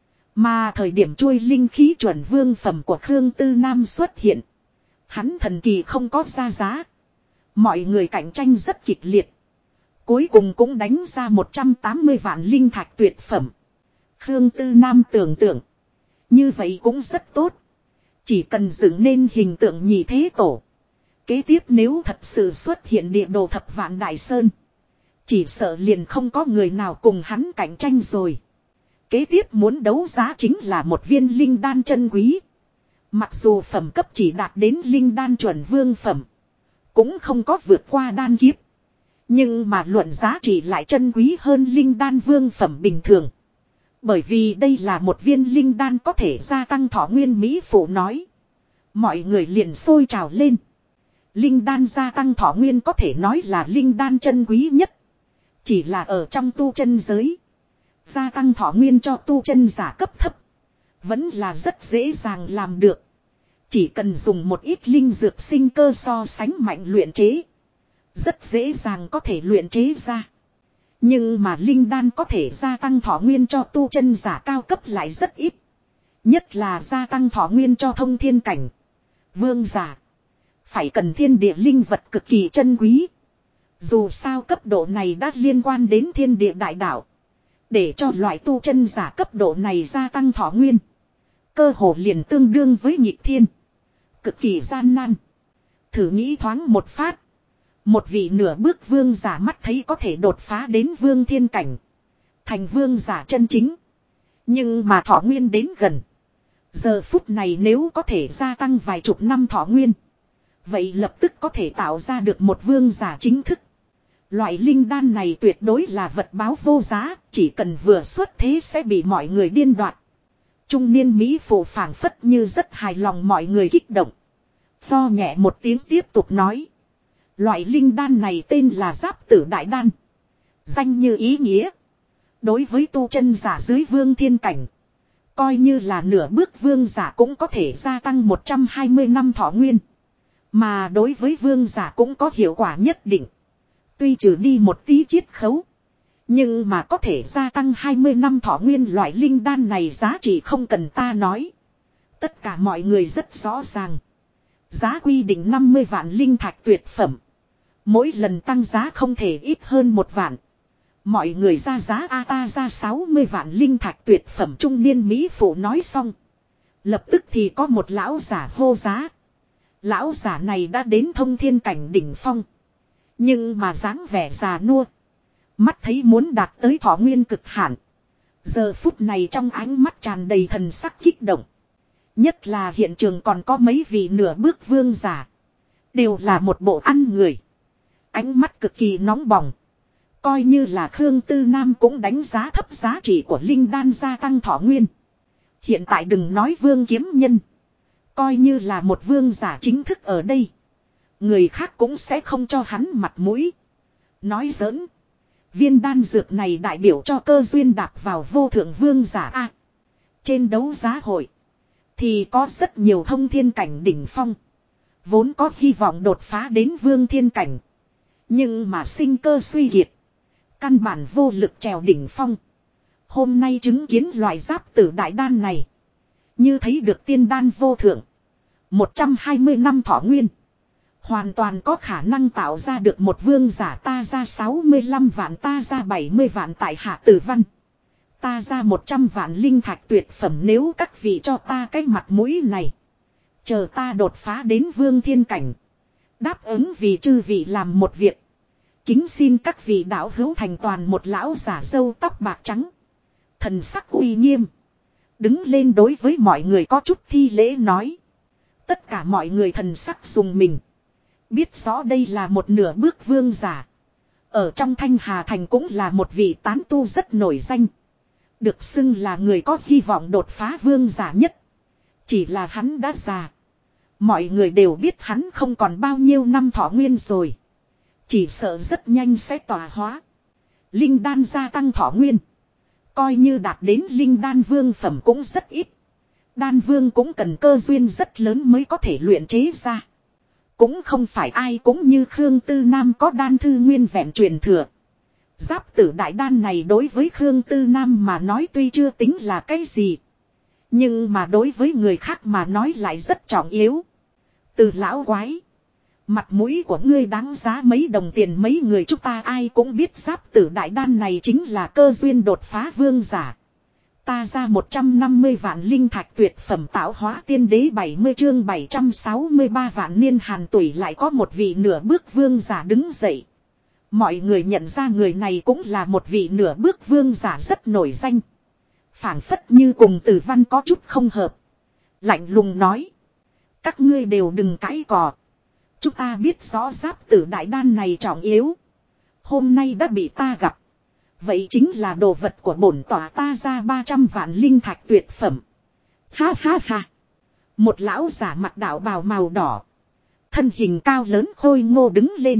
Mà thời điểm chuôi linh khí chuẩn vương phẩm của Khương Tư Nam xuất hiện. Hắn thần kỳ không có ra giá. Mọi người cạnh tranh rất kịch liệt. Cuối cùng cũng đánh ra 180 vạn linh thạch tuyệt phẩm. Khương Tư Nam tưởng tượng. Như vậy cũng rất tốt. Chỉ cần dựng nên hình tượng nhị thế tổ. Kế tiếp nếu thật sự xuất hiện địa đồ thập vạn đại sơn. Chỉ sợ liền không có người nào cùng hắn cạnh tranh rồi. Kế tiếp muốn đấu giá chính là một viên linh đan chân quý. Mặc dù phẩm cấp chỉ đạt đến linh đan chuẩn vương phẩm. Cũng không có vượt qua đan kiếp. Nhưng mà luận giá trị lại chân quý hơn linh đan vương phẩm bình thường. Bởi vì đây là một viên linh đan có thể gia tăng thọ nguyên mỹ phụ nói. Mọi người liền sôi trào lên. Linh đan gia tăng thọ nguyên có thể nói là linh đan chân quý nhất. Chỉ là ở trong tu chân giới. Gia tăng thọ nguyên cho tu chân giả cấp thấp. Vẫn là rất dễ dàng làm được. Chỉ cần dùng một ít linh dược sinh cơ so sánh mạnh luyện chế. Rất dễ dàng có thể luyện chế ra. Nhưng mà linh đan có thể gia tăng thọ nguyên cho tu chân giả cao cấp lại rất ít. Nhất là gia tăng thọ nguyên cho thông thiên cảnh. Vương giả. Phải cần thiên địa linh vật cực kỳ chân quý. Dù sao cấp độ này đã liên quan đến thiên địa đại đạo. Để cho loại tu chân giả cấp độ này gia tăng thọ nguyên. Cơ hồ liền tương đương với nhịp thiên. Cực kỳ gian nan. Thử nghĩ thoáng một phát. Một vị nửa bước vương giả mắt thấy có thể đột phá đến vương thiên cảnh. Thành vương giả chân chính. Nhưng mà thọ nguyên đến gần. Giờ phút này nếu có thể gia tăng vài chục năm thọ nguyên. Vậy lập tức có thể tạo ra được một vương giả chính thức. Loại linh đan này tuyệt đối là vật báo vô giá. Chỉ cần vừa xuất thế sẽ bị mọi người điên đoạt. Trung niên Mỹ phụ phảng phất như rất hài lòng mọi người kích động. Pho nhẹ một tiếng tiếp tục nói. Loại linh đan này tên là Giáp Tử Đại Đan. Danh như ý nghĩa. Đối với tu chân giả dưới vương thiên cảnh. Coi như là nửa bước vương giả cũng có thể gia tăng 120 năm thọ nguyên. Mà đối với vương giả cũng có hiệu quả nhất định. Tuy trừ đi một tí chiết khấu. Nhưng mà có thể gia tăng 20 năm thọ nguyên loại linh đan này giá trị không cần ta nói. Tất cả mọi người rất rõ ràng. Giá quy định 50 vạn linh thạch tuyệt phẩm. Mỗi lần tăng giá không thể ít hơn 1 vạn. Mọi người ra giá ta ra 60 vạn linh thạch tuyệt phẩm trung niên Mỹ phụ nói xong. Lập tức thì có một lão giả hô giá. Lão giả này đã đến thông thiên cảnh đỉnh phong. Nhưng mà dáng vẻ già nua. Mắt thấy muốn đạt tới thọ nguyên cực hạn. Giờ phút này trong ánh mắt tràn đầy thần sắc kích động. Nhất là hiện trường còn có mấy vị nửa bước vương giả. Đều là một bộ ăn người. Ánh mắt cực kỳ nóng bỏng. Coi như là Khương Tư Nam cũng đánh giá thấp giá trị của linh đan gia tăng thọ nguyên. Hiện tại đừng nói vương kiếm nhân. Coi như là một vương giả chính thức ở đây. Người khác cũng sẽ không cho hắn mặt mũi. Nói giỡn. Viên đan dược này đại biểu cho cơ duyên đạp vào vô thượng vương giả A. Trên đấu giá hội. Thì có rất nhiều thông thiên cảnh đỉnh phong. Vốn có hy vọng đột phá đến vương thiên cảnh. Nhưng mà sinh cơ suy kiệt. Căn bản vô lực trèo đỉnh phong. Hôm nay chứng kiến loại Giáp Tử Đại Đan này. Như thấy được tiên đan vô thượng. 120 năm thọ nguyên. Hoàn toàn có khả năng tạo ra được một vương giả ta ra 65 vạn ta ra 70 vạn tại hạ tử văn. Ta ra 100 vạn linh thạch tuyệt phẩm nếu các vị cho ta cái mặt mũi này. Chờ ta đột phá đến vương thiên cảnh. Đáp ứng vì chư vị làm một việc. Kính xin các vị đạo hữu thành toàn một lão giả râu tóc bạc trắng. Thần sắc uy nghiêm. Đứng lên đối với mọi người có chút thi lễ nói. Tất cả mọi người thần sắc dùng mình. Biết rõ đây là một nửa bước vương giả. Ở trong Thanh Hà Thành cũng là một vị tán tu rất nổi danh. Được xưng là người có hy vọng đột phá vương giả nhất. Chỉ là hắn đã già. Mọi người đều biết hắn không còn bao nhiêu năm thọ nguyên rồi. Chỉ sợ rất nhanh sẽ tỏa hóa. Linh đan gia tăng thọ nguyên. Coi như đạt đến linh đan vương phẩm cũng rất ít. Đan vương cũng cần cơ duyên rất lớn mới có thể luyện chế ra. Cũng không phải ai cũng như Khương Tư Nam có đan thư nguyên vẹn truyền thừa. Giáp tử đại đan này đối với Khương Tư Nam mà nói tuy chưa tính là cái gì. Nhưng mà đối với người khác mà nói lại rất trọng yếu. Từ lão quái. Mặt mũi của ngươi đáng giá mấy đồng tiền, mấy người chúng ta ai cũng biết giáp tử đại đan này chính là cơ duyên đột phá vương giả. Ta ra 150 vạn linh thạch tuyệt phẩm tạo hóa tiên đế 70 chương 763 vạn niên hàn tuổi lại có một vị nửa bước vương giả đứng dậy. Mọi người nhận ra người này cũng là một vị nửa bước vương giả rất nổi danh. Phảng phất như cùng Tử Văn có chút không hợp. Lạnh lùng nói. Các ngươi đều đừng cãi cò. Chúng ta biết rõ giáp tử đại đan này trọng yếu. Hôm nay đã bị ta gặp. Vậy chính là đồ vật của bổn tỏa, ta ra 300 vạn linh thạch tuyệt phẩm. Ha ha ha. Một lão giả mặc đạo bào màu đỏ. Thân hình cao lớn khôi ngô đứng lên.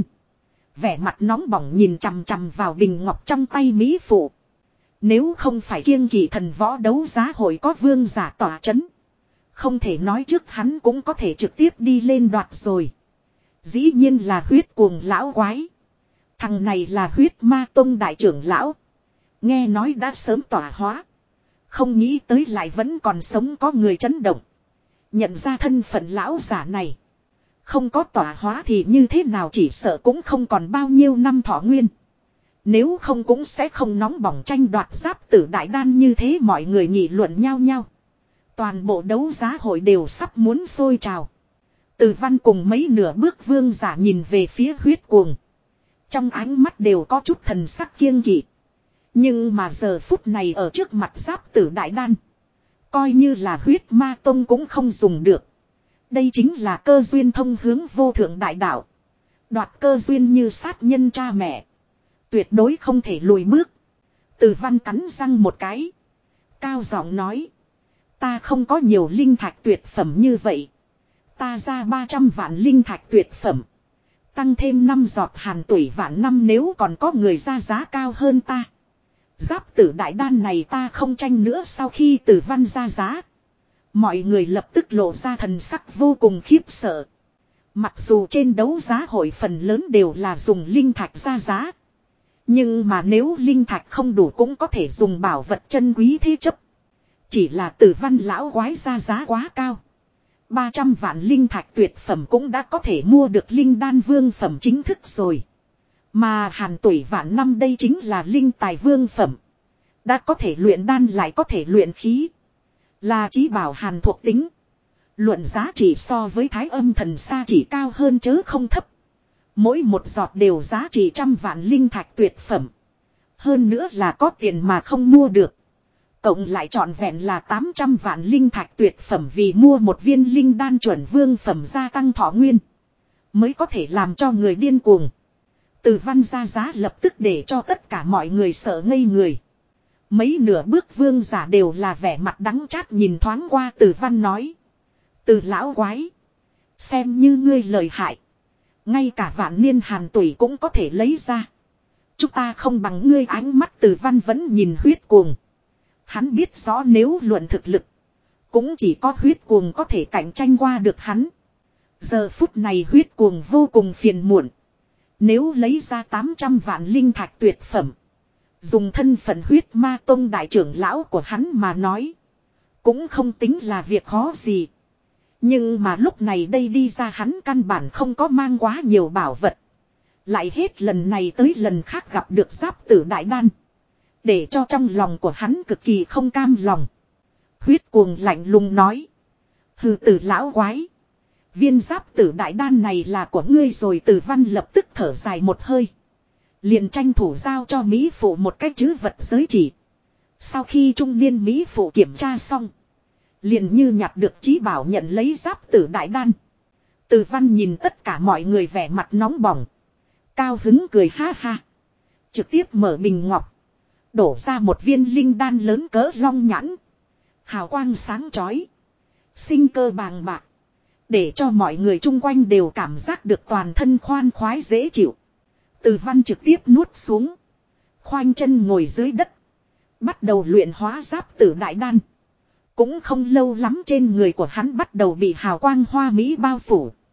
Vẻ mặt nóng bỏng nhìn chằm chằm vào bình ngọc trong tay mỹ phụ. Nếu không phải kiêng kỵ thần võ đấu giá hội có vương giả tỏa chấn. Không thể nói trước hắn cũng có thể trực tiếp đi lên đoạt rồi. Dĩ nhiên là huyết cuồng lão quái. Thằng này là huyết ma tông đại trưởng lão. Nghe nói đã sớm tỏa hóa. Không nghĩ tới lại vẫn còn sống, có người chấn động. Nhận ra thân phận lão giả này. Không có tỏa hóa thì như thế nào, chỉ sợ cũng không còn bao nhiêu năm thọ nguyên. Nếu không cũng sẽ không nóng bỏng tranh đoạt giáp tử đại đan như thế, mọi người nghị luận nhau nhau. Toàn bộ đấu giá hội đều sắp muốn sôi trào. Từ Văn cùng mấy nửa bước vương giả nhìn về phía huyết cuồng. Trong ánh mắt đều có chút thần sắc kiêng kỵ. Nhưng mà giờ phút này ở trước mặt giáp tử đại đan. Coi như là huyết ma tông cũng không dùng được. Đây chính là cơ duyên thông hướng vô thượng đại đạo. Đoạt cơ duyên như sát nhân cha mẹ. Tuyệt đối không thể lùi bước. Từ Văn cắn răng một cái. Cao giọng nói. Ta không có nhiều linh thạch tuyệt phẩm như vậy. Ta ra 300 vạn linh thạch tuyệt phẩm. Tăng thêm 5 giọt hàn tuổi vạn năm, nếu còn có người ra giá cao hơn ta. Giáp tử đại đan này ta không tranh nữa. Sau khi Từ Văn ra giá, mọi người lập tức lộ ra thần sắc vô cùng khiếp sợ. Mặc dù trên đấu giá hội phần lớn đều là dùng linh thạch ra giá. Nhưng mà nếu linh thạch không đủ cũng có thể dùng bảo vật chân quý thế chấp. Chỉ là Từ Văn lão quái ra giá quá cao. 300 vạn linh thạch tuyệt phẩm cũng đã có thể mua được linh đan vương phẩm chính thức rồi. Mà hàn tuổi vạn năm đây chính là linh tài vương phẩm. Đã có thể luyện đan lại có thể luyện khí. Là chí bảo hàn thuộc tính. Luận giá trị so với thái âm thần sa chỉ cao hơn chớ không thấp. Mỗi một giọt đều giá trị 100 vạn linh thạch tuyệt phẩm. Hơn nữa là có tiền mà không mua được. Cộng lại trọn vẹn là 800 vạn linh thạch tuyệt phẩm vì mua một viên linh đan chuẩn vương phẩm gia tăng thọ nguyên. Mới có thể làm cho người điên cuồng. Từ Văn ra giá lập tức để cho tất cả mọi người sợ ngây người. Mấy nửa bước vương giả đều là vẻ mặt đắng chát nhìn thoáng qua Từ Văn nói. Từ lão quái. Xem như ngươi lợi hại. Ngay cả vạn niên hàn tuổi cũng có thể lấy ra. Chúng ta không bằng ngươi. Ánh mắt Từ Văn vẫn nhìn huyết cuồng. Hắn biết rõ nếu luận thực lực. Cũng chỉ có huyết cuồng có thể cạnh tranh qua được hắn. Giờ phút này huyết cuồng vô cùng phiền muộn. Nếu lấy ra 800 vạn linh thạch tuyệt phẩm. Dùng thân phận huyết ma tông đại trưởng lão của hắn mà nói. Cũng không tính là việc khó gì. Nhưng mà lúc này đây đi ra hắn căn bản không có mang quá nhiều bảo vật. Lại hết lần này tới lần khác gặp được giáp tử đại đan. Để cho trong lòng của hắn cực kỳ không cam lòng. Huyết cuồng lạnh lùng nói. Hừ, Từ lão quái. Viên giáp tử đại đan này là của ngươi rồi. Từ Văn lập tức thở dài một hơi. Liền tranh thủ giao cho Mỹ phụ một cái trữ vật giới chỉ. Sau khi trung niên Mỹ phụ kiểm tra xong. Liền như nhặt được chí bảo nhận lấy giáp tử đại đan. Từ Văn nhìn tất cả mọi người vẻ mặt nóng bỏng. Cao hứng cười ha ha. Trực tiếp mở bình ngọc. Đổ ra một viên linh đan lớn cỡ long nhãn. Hào quang sáng chói. Sinh cơ bàng bạc. Để cho mọi người chung quanh đều cảm giác được toàn thân khoan khoái dễ chịu. Từ Văn trực tiếp nuốt xuống. Khoanh chân ngồi dưới đất. Bắt đầu luyện hóa giáp tử đại đan. Cũng không lâu lắm trên người của hắn bắt đầu bị hào quang hoa mỹ bao phủ.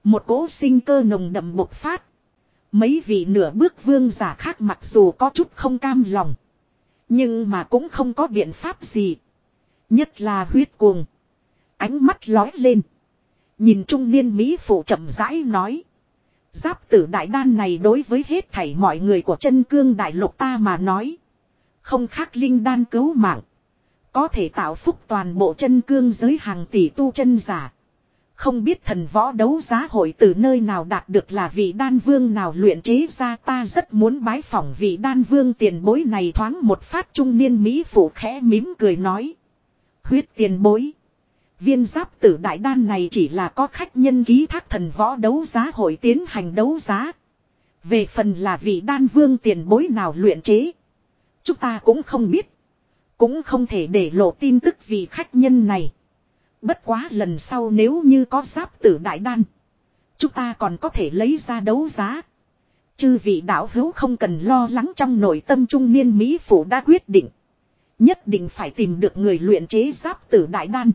Một cỗ sinh cơ nồng đậm bộc phát. Mấy vị nửa bước vương giả khác mặc dù có chút không cam lòng. Nhưng mà cũng không có biện pháp gì. Nhất là huyết cuồng. Ánh mắt lói lên. Nhìn trung niên Mỹ phụ chậm rãi nói. Giáp tử đại đan này đối với hết thảy mọi người của chân cương đại lục ta mà nói. Không khác linh đan cứu mạng. Có thể tạo phúc toàn bộ chân cương giới hàng tỷ tu chân giả. Không biết thần võ đấu giá hội từ nơi nào đạt được là vị đan vương nào luyện chế ra, ta rất muốn bái phỏng vị đan vương tiền bối này. Thoáng một phát trung niên Mỹ phụ khẽ mím cười nói. Huyết tiền bối. Viên giáp tử đại đan này chỉ là có khách nhân ký thác thần võ đấu giá hội tiến hành đấu giá. Về phần là vị đan vương tiền bối nào luyện chế. Chúng ta cũng không biết. Cũng không thể để lộ tin tức vì khách nhân này. Bất quá lần sau nếu như có giáp tử đại đan. Chúng ta còn có thể lấy ra đấu giá. Chư vị đạo hữu không cần lo lắng, trong nội tâm trung niên Mỹ phụ đã quyết định. Nhất định phải tìm được người luyện chế giáp tử đại đan.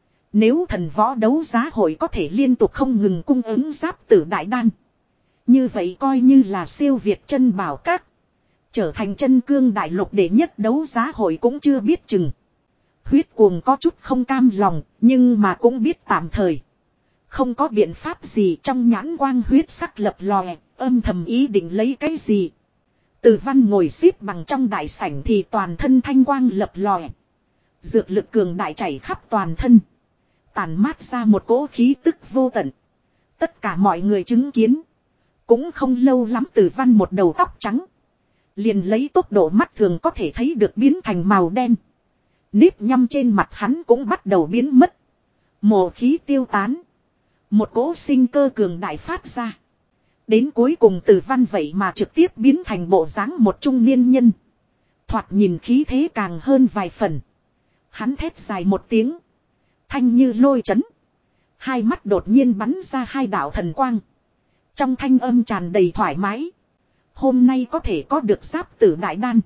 Nếu thần võ đấu giá hội có thể liên tục không ngừng cung ứng giáp tử đại đan. Như vậy coi như là siêu việt chân bảo các. Trở thành chân cương đại lục đệ nhất đấu giá hội cũng chưa biết chừng. Huyết cuồng có chút không cam lòng, nhưng mà cũng biết tạm thời. Không có biện pháp gì, trong nhãn quang huyết sắc lập lòe, âm thầm ý định lấy cái gì. Từ Văn ngồi xếp bằng trong đại sảnh thì toàn thân thanh quang lập lòe. Dược lực cường đại chảy khắp toàn thân. Tàn mát ra một cỗ khí tức vô tận. Tất cả mọi người chứng kiến. Cũng không lâu lắm Từ Văn một đầu tóc trắng. Liền lấy tốc độ mắt thường có thể thấy được biến thành màu đen. Nếp nhăm trên mặt hắn cũng bắt đầu biến mất. Mồ khí tiêu tán. Một cỗ sinh cơ cường đại phát ra. Đến cuối cùng Từ Văn vậy mà trực tiếp biến thành bộ dáng một trung niên nhân. Thoạt nhìn khí thế càng hơn vài phần. Hắn thét dài một tiếng. Thanh như lôi chấn. Hai mắt đột nhiên bắn ra hai đạo thần quang. Trong thanh âm tràn đầy thoải mái. Hôm nay có thể có được giáp tử đại đan.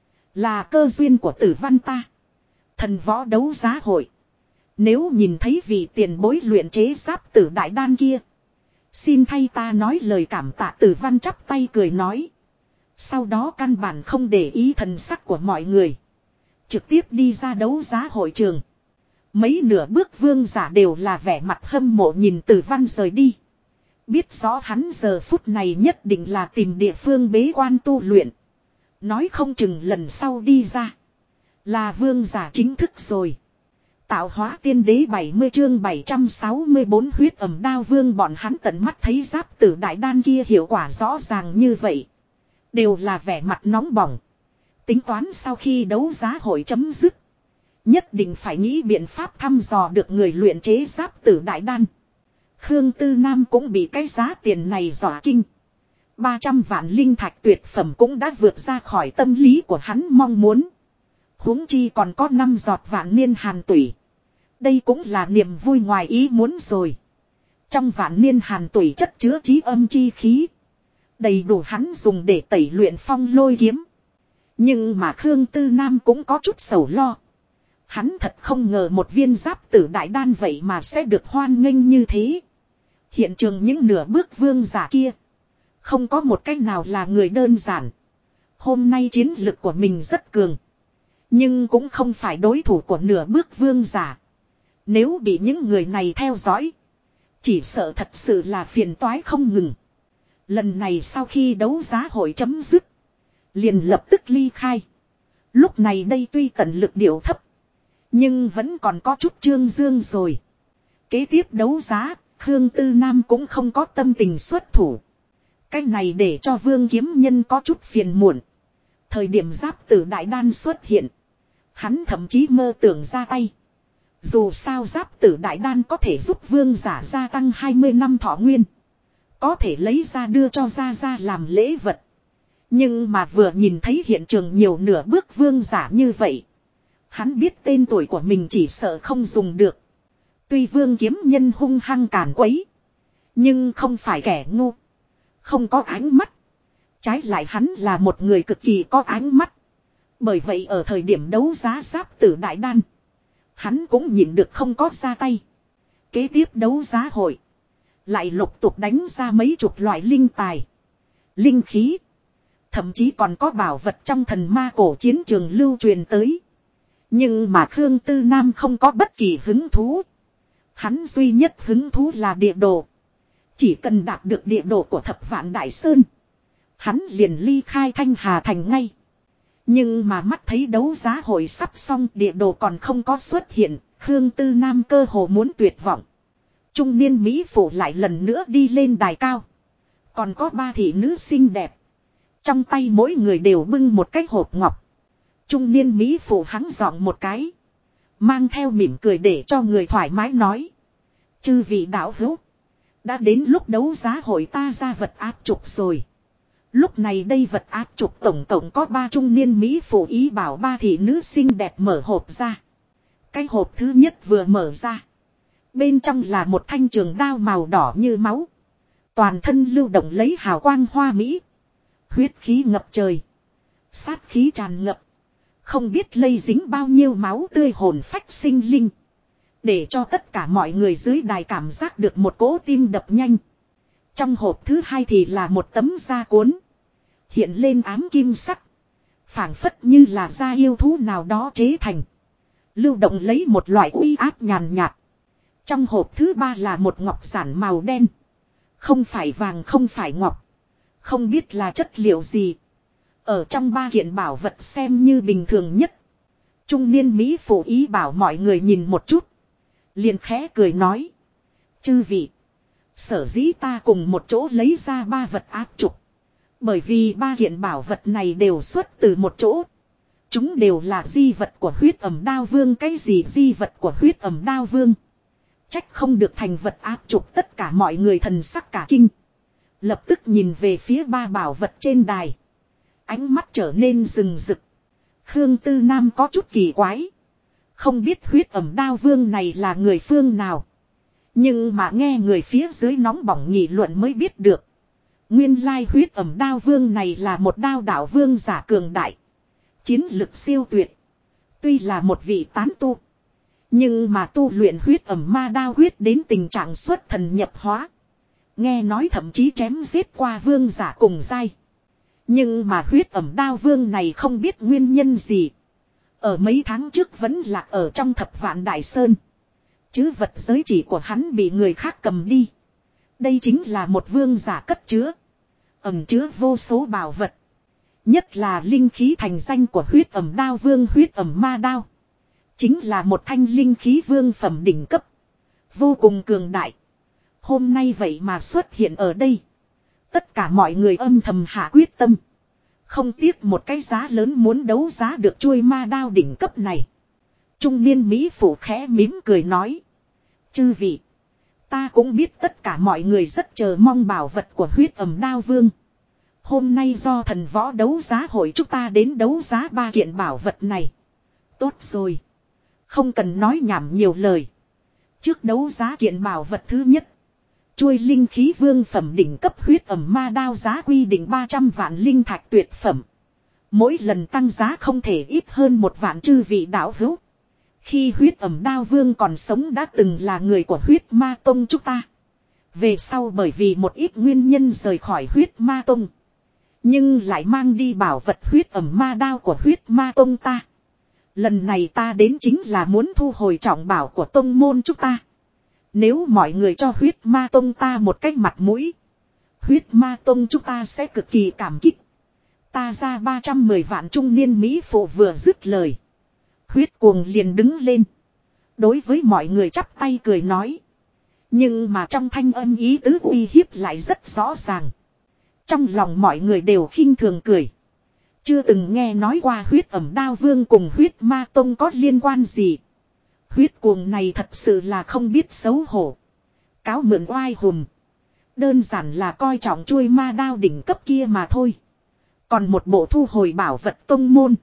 Là cơ duyên của Tử Văn ta. Thần võ đấu giá hội. Nếu nhìn thấy vị tiền bối luyện chế giáp tử đại đan kia. Xin thay ta nói lời cảm tạ. Tử Văn chắp tay cười nói. Sau đó căn bản không để ý thần sắc của mọi người. Trực tiếp đi ra đấu giá hội trường. Mấy nửa bước vương giả đều là vẻ mặt hâm mộ nhìn Tử Văn rời đi. Biết rõ hắn giờ phút này nhất định là tìm địa phương bế quan tu luyện. Nói không chừng lần sau đi ra. Là vương giả chính thức rồi. Tạo hóa tiên đế 70 chương 764 huyết ẩm đao vương, bọn hắn tận mắt thấy giáp tử đại đan kia hiệu quả rõ ràng như vậy. Đều là vẻ mặt nóng bỏng. Tính toán sau khi đấu giá hội chấm dứt. Nhất định phải nghĩ biện pháp thăm dò được người luyện chế giáp tử đại đan. Khương Tư Nam cũng bị cái giá tiền này dọa kinh. 300 vạn linh thạch tuyệt phẩm cũng đã vượt ra khỏi tâm lý của hắn mong muốn. Huống chi còn có 5 giọt vạn niên hàn tủy. Đây cũng là niềm vui ngoài ý muốn rồi. Trong vạn niên hàn tủy chất chứa trí âm chi khí. Đầy đủ hắn dùng để tẩy luyện phong lôi kiếm. Nhưng mà Khương Tư Nam cũng có chút sầu lo. Hắn thật không ngờ một viên giáp tử đại đan vậy mà sẽ được hoan nghênh như thế. Hiện trường những nửa bước vương giả kia. Không có một cách nào là người đơn giản. Hôm nay chiến lực của mình rất cường. Nhưng cũng không phải đối thủ của nửa bước vương giả. Nếu bị những người này theo dõi. Chỉ sợ thật sự là phiền toái không ngừng. Lần này sau khi đấu giá hội chấm dứt. Liền lập tức ly khai. Lúc này đây tuy tận lực điệu thấp. Nhưng vẫn còn có chút trương dương rồi. Kế tiếp đấu giá, Khương Tư Nam cũng không có tâm tình xuất thủ. Cái này để cho Vương Kiếm Nhân có chút phiền muộn. Thời điểm giáp tử đại đan xuất hiện. Hắn thậm chí mơ tưởng ra tay. Dù sao giáp tử đại đan có thể giúp vương giả gia tăng 20 năm thọ nguyên. Có thể lấy ra đưa cho Gia làm lễ vật. Nhưng mà vừa nhìn thấy hiện trường nhiều nửa bước vương giả như vậy. Hắn biết tên tuổi của mình chỉ sợ không dùng được. Tuy Vương Kiếm Nhân hung hăng càn quấy. Nhưng không phải kẻ ngu. Không có ánh mắt. Trái lại hắn là một người cực kỳ có ánh mắt. Bởi vậy ở thời điểm đấu giá giáp tử đại đan. Hắn cũng nhịn được không có ra tay. Kế tiếp đấu giá hội. Lại lục tục đánh ra mấy chục loại linh tài. Linh khí. Thậm chí còn có bảo vật trong thần ma cổ chiến trường lưu truyền tới. Nhưng mà Khương Tư Nam không có bất kỳ hứng thú. Hắn duy nhất hứng thú là địa đồ. Chỉ cần đạt được địa đồ của Thập Vạn Đại Sơn. Hắn liền ly khai Thanh Hà Thành ngay. Nhưng mà mắt thấy đấu giá hội sắp xong, địa đồ còn không có xuất hiện. Khương Tư Nam cơ hồ muốn tuyệt vọng. Trung niên Mỹ phụ lại lần nữa đi lên đài cao. Còn có 3 thị nữ xinh đẹp. Trong tay mỗi người đều bưng một cái hộp ngọc. Trung niên Mỹ phụ hắng giọng một cái. Mang theo mỉm cười để cho người thoải mái nói. Chư vị đạo hữu. Đã đến lúc đấu giá hội ta ra vật áp trục rồi. Lúc này đây vật áp trục tổng cộng có 3 trung niên Mỹ phụ ý bảo 3 thị nữ xinh đẹp mở hộp ra. Cái hộp thứ nhất vừa mở ra. Bên trong là một thanh trường đao màu đỏ như máu. Toàn thân lưu động lấy hào quang hoa mỹ. Huyết khí ngập trời. Sát khí tràn ngập. Không biết lây dính bao nhiêu máu tươi hồn phách sinh linh. Để cho tất cả mọi người dưới đài cảm giác được một cỗ tim đập nhanh. Trong hộp thứ hai thì là một tấm da cuốn. Hiện lên ám kim sắc. Phảng phất như là da yêu thú nào đó chế thành. Lưu động lấy một loại uy áp nhàn nhạt. Trong hộp thứ ba là một ngọc giản màu đen. Không phải vàng không phải ngọc. Không biết là chất liệu gì. Ở trong 3 kiện bảo vật xem như bình thường nhất. Trung niên Mỹ phụ ý bảo mọi người nhìn một chút. Liền khẽ cười nói. Chư vị. Sở dĩ ta cùng một chỗ lấy ra 3 vật áp trục. Bởi vì 3 kiện bảo vật này đều xuất từ một chỗ. Chúng đều là di vật của huyết ẩm đao vương. Cái gì di vật của huyết ẩm đao vương? Trách không được thành vật áp trục, tất cả mọi người thần sắc cả kinh. Lập tức nhìn về phía 3 bảo vật trên đài. Ánh mắt trở nên rừng rực. Khương Tư Nam có chút kỳ quái. Không biết huyết ẩm đao vương này là người phương nào. Nhưng mà nghe người phía dưới nóng bỏng nghị luận mới biết được. Nguyên lai huyết ẩm đao vương này là một đao đạo vương giả cường đại. Chiến lực siêu tuyệt. Tuy là một vị tán tu. Nhưng mà tu luyện huyết ẩm ma đao huyết đến tình trạng xuất thần nhập hóa. Nghe nói thậm chí chém giết qua vương giả cùng giai. Nhưng mà huyết ẩm đao vương này không biết nguyên nhân gì. Ở mấy tháng trước vẫn lạc ở trong Thập Vạn Đại Sơn. Chứ vật giới chỉ của hắn bị người khác cầm đi. Đây chính là một vương giả cất chứa. Ẩn chứa vô số bảo vật. Nhất là linh khí thành danh của huyết ẩm đao vương huyết ẩm ma đao. Chính là một thanh linh khí vương phẩm đỉnh cấp. Vô cùng cường đại. Hôm nay vậy mà xuất hiện ở đây. Tất cả mọi người âm thầm hạ quyết tâm. Không tiếc một cái giá lớn muốn đấu giá được chuôi ma đao đỉnh cấp này. Trung niên Mỹ phụ khẽ mỉm cười nói. Chư vị. Ta cũng biết tất cả mọi người rất chờ mong bảo vật của huyết ẩm đao vương. Hôm nay do thần võ đấu giá hội chúng ta đến đấu giá 3 kiện bảo vật này. Tốt rồi. Không cần nói nhảm nhiều lời. Trước đấu giá kiện bảo vật thứ nhất. Chuôi linh khí vương phẩm đỉnh cấp huyết ẩm ma đao giá quy định 300 vạn linh thạch tuyệt phẩm. Mỗi lần tăng giá không thể ít hơn 1 vạn chư vị đạo hữu. Khi huyết ẩm đao vương còn sống đã từng là người của huyết ma tông chúng ta. Về sau bởi vì một ít nguyên nhân rời khỏi huyết ma tông. Nhưng lại mang đi bảo vật huyết ẩm ma đao của huyết ma tông ta. Lần này ta đến chính là muốn thu hồi trọng bảo của tông môn chúng ta. Nếu mọi người cho huyết ma tông ta một cách mặt mũi. Huyết ma tông chúng ta sẽ cực kỳ cảm kích. Ta ra 310 vạn trung niên Mỹ phụ vừa dứt lời. Huyết cuồng liền đứng lên. Đối với mọi người chắp tay cười nói. Nhưng mà trong thanh âm ý tứ uy hiếp lại rất rõ ràng. Trong lòng mọi người đều khinh thường cười. Chưa từng nghe nói qua huyết ẩm đao vương cùng huyết ma tông có liên quan gì. Huyết cuồng này thật sự là không biết xấu hổ. Cáo mượn oai hùm. Đơn giản là coi trọng chuôi ma đao đỉnh cấp kia mà thôi. Còn một bộ thu hồi bảo vật tông môn.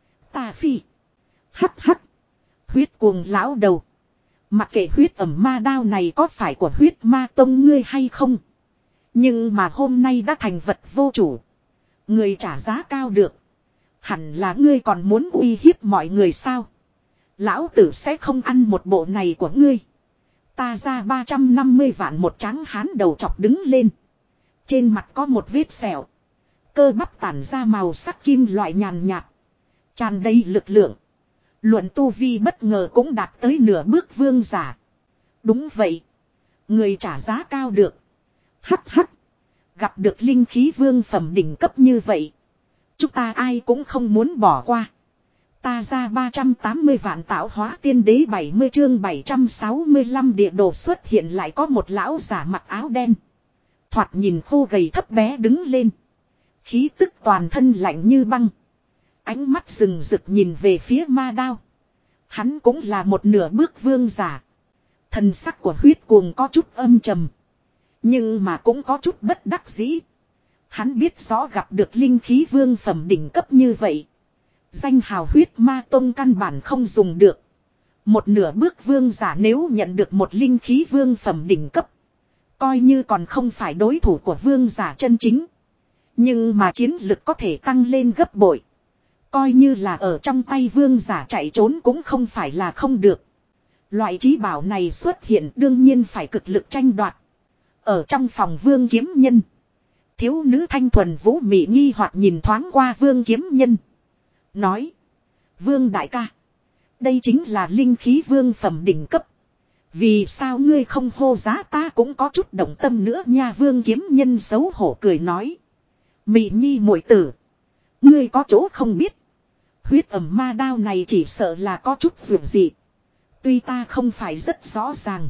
Tà phi. Hắc hắc. Huyết cuồng lão đầu. Mặc kệ huyết ẩm ma đao này có phải của huyết ma tông ngươi hay không. Nhưng mà hôm nay đã thành vật vô chủ. Người trả giá cao được. Hẳn là ngươi còn muốn uy hiếp mọi người sao. Lão tử sẽ không ăn một bộ này của ngươi. Ta ra 350 vạn một tráng hán đầu chọc đứng lên. Trên mặt có một vết sẹo. Cơ bắp tản ra màu sắc kim loại nhàn nhạt. Tràn đầy lực lượng. Luận tu vi bất ngờ cũng đạt tới nửa bước vương giả. Đúng vậy. Người trả giá cao được. Hắc hắc. Gặp được linh khí vương phẩm đỉnh cấp như vậy. Chúng ta ai cũng không muốn bỏ qua. Ta ra 380 vạn tạo hóa tiên đế 70 chương 765 địa đồ xuất hiện lại có một lão giả mặc áo đen. Thoạt nhìn khô gầy thấp bé đứng lên. Khí tức toàn thân lạnh như băng. Ánh mắt rừng rực nhìn về phía ma đao. Hắn cũng là một nửa bước vương giả. Thần sắc của huyết cuồng có chút âm trầm. Nhưng mà cũng có chút bất đắc dĩ. Hắn biết rõ gặp được linh khí vương phẩm đỉnh cấp như vậy. Danh hào huyết ma tông căn bản không dùng được. Một nửa bước vương giả nếu nhận được một linh khí vương phẩm đỉnh cấp. Coi như còn không phải đối thủ của vương giả chân chính. Nhưng mà chiến lực có thể tăng lên gấp bội. Coi như là ở trong tay vương giả chạy trốn cũng không phải là không được. Loại trí bảo này xuất hiện đương nhiên phải cực lực tranh đoạt. Ở trong phòng vương kiếm nhân. Thiếu nữ thanh thuần vũ mị nghi hoặc nhìn thoáng qua vương kiếm nhân. Nói. Vương đại ca. Đây chính là linh khí vương phẩm đỉnh cấp. Vì sao ngươi không hô giá ta cũng có chút động tâm nữa nha vương kiếm nhân xấu hổ cười nói. Mị nhi muội tử. Ngươi có chỗ không biết. Huyết ẩm ma đao này chỉ sợ là có chút vượt gì. Tuy ta không phải rất rõ ràng.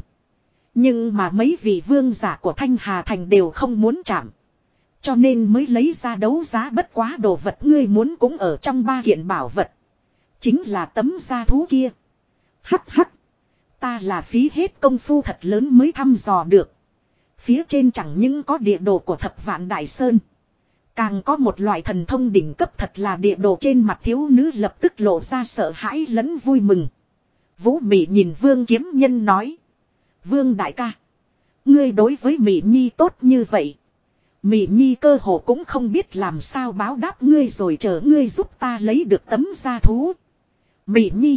Nhưng mà mấy vị vương giả của Thanh Hà Thành đều không muốn chạm. Cho nên mới lấy ra đấu giá bất quá đồ vật ngươi muốn cũng ở trong ba kiện bảo vật. Chính là tấm da thú kia. Hắc hắc. Ta là phí hết công phu thật lớn mới thăm dò được. Phía trên chẳng những có địa đồ của Thập Vạn Đại Sơn. Càng có một loại thần thông đỉnh cấp thật là địa đồ trên mặt thiếu nữ lập tức lộ ra sợ hãi lẫn vui mừng. Vũ Mị nhìn Vương Kiếm Nhân nói. Vương đại ca. Ngươi đối với Mị Nhi tốt như vậy. Mị Nhi cơ hồ cũng không biết làm sao báo đáp ngươi rồi chờ ngươi giúp ta lấy được tấm da thú. Mị Nhi.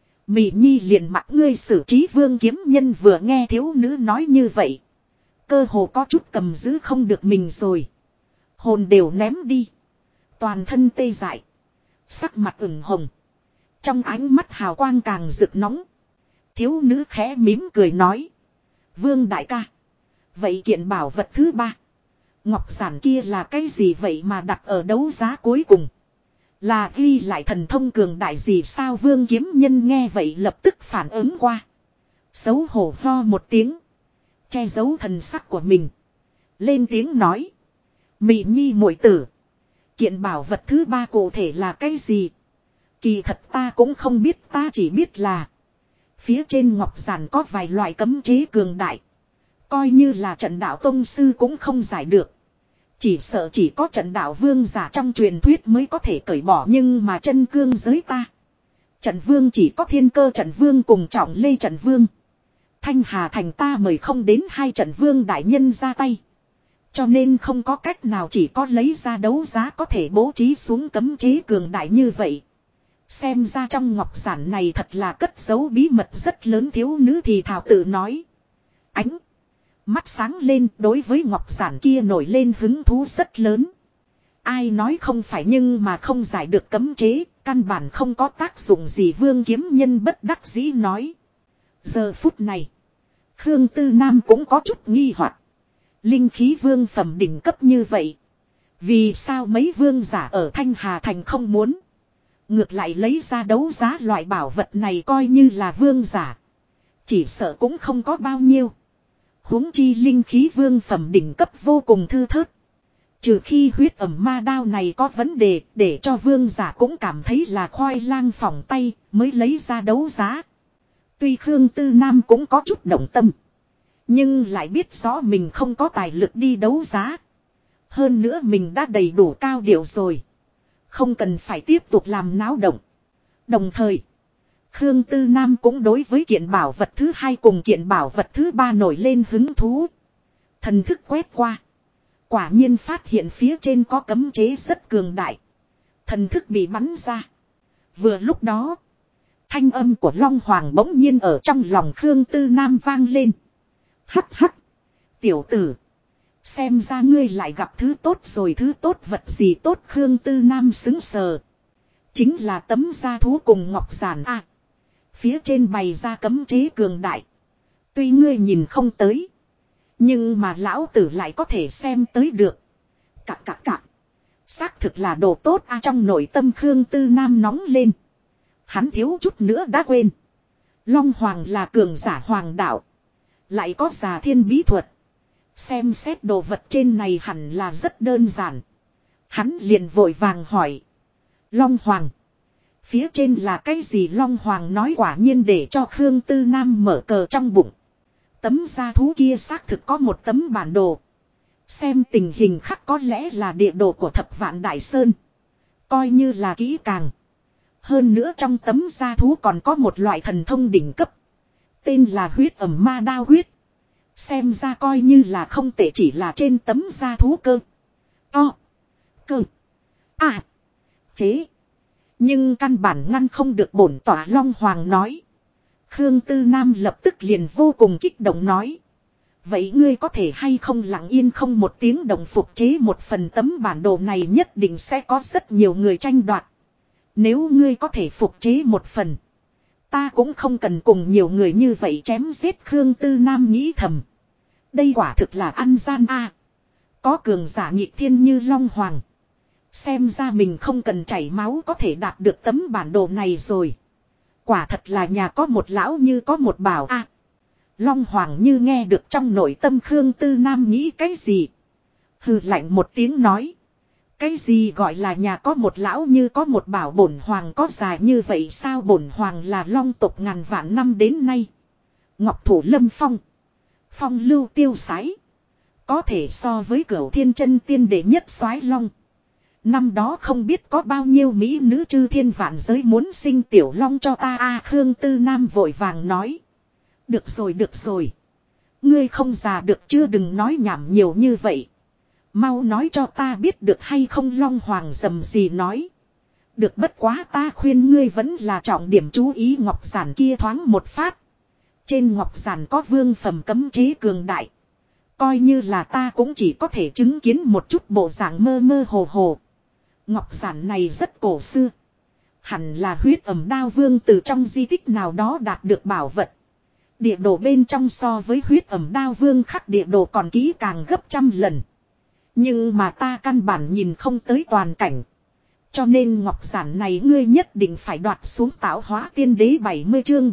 Mị Nhi liền mặc ngươi xử trí Vương Kiếm Nhân vừa nghe thiếu nữ nói như vậy. Cơ hồ có chút cầm giữ không được mình rồi. Hồn đều ném đi. Toàn thân tê dại. Sắc mặt ửng hồng. Trong ánh mắt hào quang càng rực nóng. Thiếu nữ khẽ mím cười nói. Vương đại ca. Vậy kiện bảo vật thứ ba. Ngọc giản kia là cái gì vậy mà đặt ở đấu giá cuối cùng. Là ghi lại thần thông cường đại gì sao Vương Kiếm Nhân nghe vậy lập tức phản ứng qua. Xấu hổ ho một tiếng. Che giấu thần sắc của mình. Lên tiếng nói. Mị Nhi muội tử. Kiện bảo vật thứ ba cụ thể là cái gì? Kỳ thật ta cũng không biết ta chỉ biết là. Phía trên ngọc giản có vài loại cấm chế cường đại. Coi như là trận đạo tông sư cũng không giải được. Chỉ sợ chỉ có trận đạo vương giả trong truyền thuyết mới có thể cởi bỏ nhưng mà chân cương giới ta. Trận vương chỉ có thiên cơ trận vương cùng trọng lê trận vương. Thanh Hà Thành ta mời không đến hai trận vương đại nhân ra tay. Cho nên không có cách nào chỉ có lấy ra đấu giá có thể bố trí xuống cấm chế cường đại như vậy. Xem ra trong ngọc giản này thật là cất giấu bí mật rất lớn thiếu nữ thì thảo tự nói. Ánh. Mắt sáng lên đối với ngọc giản kia nổi lên hứng thú rất lớn. Ai nói không phải nhưng mà không giải được cấm chế, căn bản không có tác dụng gì Vương Kiếm Nhân bất đắc dĩ nói. Giờ phút này, Khương Tư Nam cũng có chút nghi hoặc. Linh khí vương phẩm đỉnh cấp như vậy. Vì sao mấy vương giả ở Thanh Hà Thành không muốn. Ngược lại lấy ra đấu giá loại bảo vật này coi như là vương giả. Chỉ sợ cũng không có bao nhiêu. Huống chi linh khí vương phẩm đỉnh cấp vô cùng thư thớt. Trừ khi huyết ẩm ma đao này có vấn đề để cho vương giả cũng cảm thấy là khoai lang phỏng tay mới lấy ra đấu giá. Tuy Khương Tư Nam cũng có chút động tâm. Nhưng lại biết rõ mình không có tài lực đi đấu giá. Hơn nữa mình đã đầy đủ cao điệu rồi. Không cần phải tiếp tục làm náo động. Đồng thời, Khương Tư Nam cũng đối với kiện bảo vật thứ hai cùng kiện bảo vật thứ ba nổi lên hứng thú. Thần thức quét qua. Quả nhiên phát hiện phía trên có cấm chế rất cường đại. Thần thức bị bắn ra. Vừa lúc đó, Thanh âm của Long Hoàng bỗng nhiên ở trong lòng Khương Tư Nam vang lên. Hắc hắc. Tiểu tử. Xem ra ngươi lại gặp thứ tốt rồi, thứ tốt vật gì tốt. Khương Tư Nam xứng sờ. Chính là tấm da thú cùng ngọc giản a. Phía trên bày ra cấm chế cường đại. Tuy ngươi nhìn không tới. Nhưng mà lão tử lại có thể xem tới được. Cạc cạc cạc. Xác thực là đồ tốt a. Trong nội tâm Khương Tư Nam nóng lên. Hắn thiếu chút nữa đã quên. Long Hoàng là cường giả hoàng đạo. Lại có giả thiên bí thuật. Xem xét đồ vật trên này hẳn là rất đơn giản. Hắn liền vội vàng hỏi. Long Hoàng. Phía trên là cái gì? Long Hoàng nói quả nhiên để cho Khương Tư Nam mở cờ trong bụng. Tấm da thú kia xác thực có một tấm bản đồ. Xem tình hình khắc có lẽ là địa đồ của Thập Vạn Đại Sơn. Coi như là kỹ càng. Hơn nữa trong tấm da thú còn có một loại thần thông đỉnh cấp. Tên là huyết ẩm ma đao huyết. Xem ra coi như là không tệ, chỉ là trên tấm da thú cơ. To. Cơ. À. Chế. Nhưng căn bản ngăn không được bổn tỏa. Long Hoàng nói. Khương Tư Nam lập tức liền vô cùng kích động nói. Vậy ngươi có thể hay không lặng yên không một tiếng động phục chế một phần tấm bản đồ này, nhất định sẽ có rất nhiều người tranh đoạt. Nếu ngươi có thể phục chế một phần, ta cũng không cần cùng nhiều người như vậy chém giết. Khương Tư Nam nghĩ thầm. Đây quả thực là ăn gian a. Có cường giả nghịch thiên như Long Hoàng. Xem ra mình không cần chảy máu có thể đạt được tấm bản đồ này rồi. Quả thật là nhà có một lão như có một bảo a. Long Hoàng như nghe được trong nội tâm Khương Tư Nam nghĩ cái gì. Hừ lạnh một tiếng nói. Cái gì gọi là nhà có một lão như có một bảo? Bổn Hoàng có dài như vậy sao? Bổn Hoàng là Long tộc ngàn vạn năm đến nay. Ngọc thủ lâm phong. Phong lưu tiêu sái. Có thể so với Cửu Thiên Chân Tiên đệ nhất soái long. Năm đó không biết có bao nhiêu mỹ nữ chư thiên vạn giới muốn sinh tiểu long cho ta a. Khương Tư Nam vội vàng nói. Được rồi được rồi. Ngươi không già được chưa, đừng nói nhảm nhiều như vậy. Mau nói cho ta biết được hay không? Long Hoàng rầm gì nói. Được, bất quá ta khuyên ngươi vẫn là trọng điểm chú ý ngọc giản kia thoáng một phát. Trên ngọc giản có vương phẩm cấm chế cường đại. Coi như là ta cũng chỉ có thể chứng kiến một chút bộ dạng mơ mơ hồ hồ. Ngọc giản này rất cổ xưa. Hẳn là huyết ẩm đao vương từ trong di tích nào đó đạt được bảo vật. Địa đồ bên trong so với huyết ẩm đao vương khắc địa đồ còn kỹ càng gấp trăm lần. Nhưng mà ta căn bản nhìn không tới toàn cảnh. Cho nên ngọc giản này ngươi nhất định phải đoạt xuống. Tạo hóa tiên đế 70 chương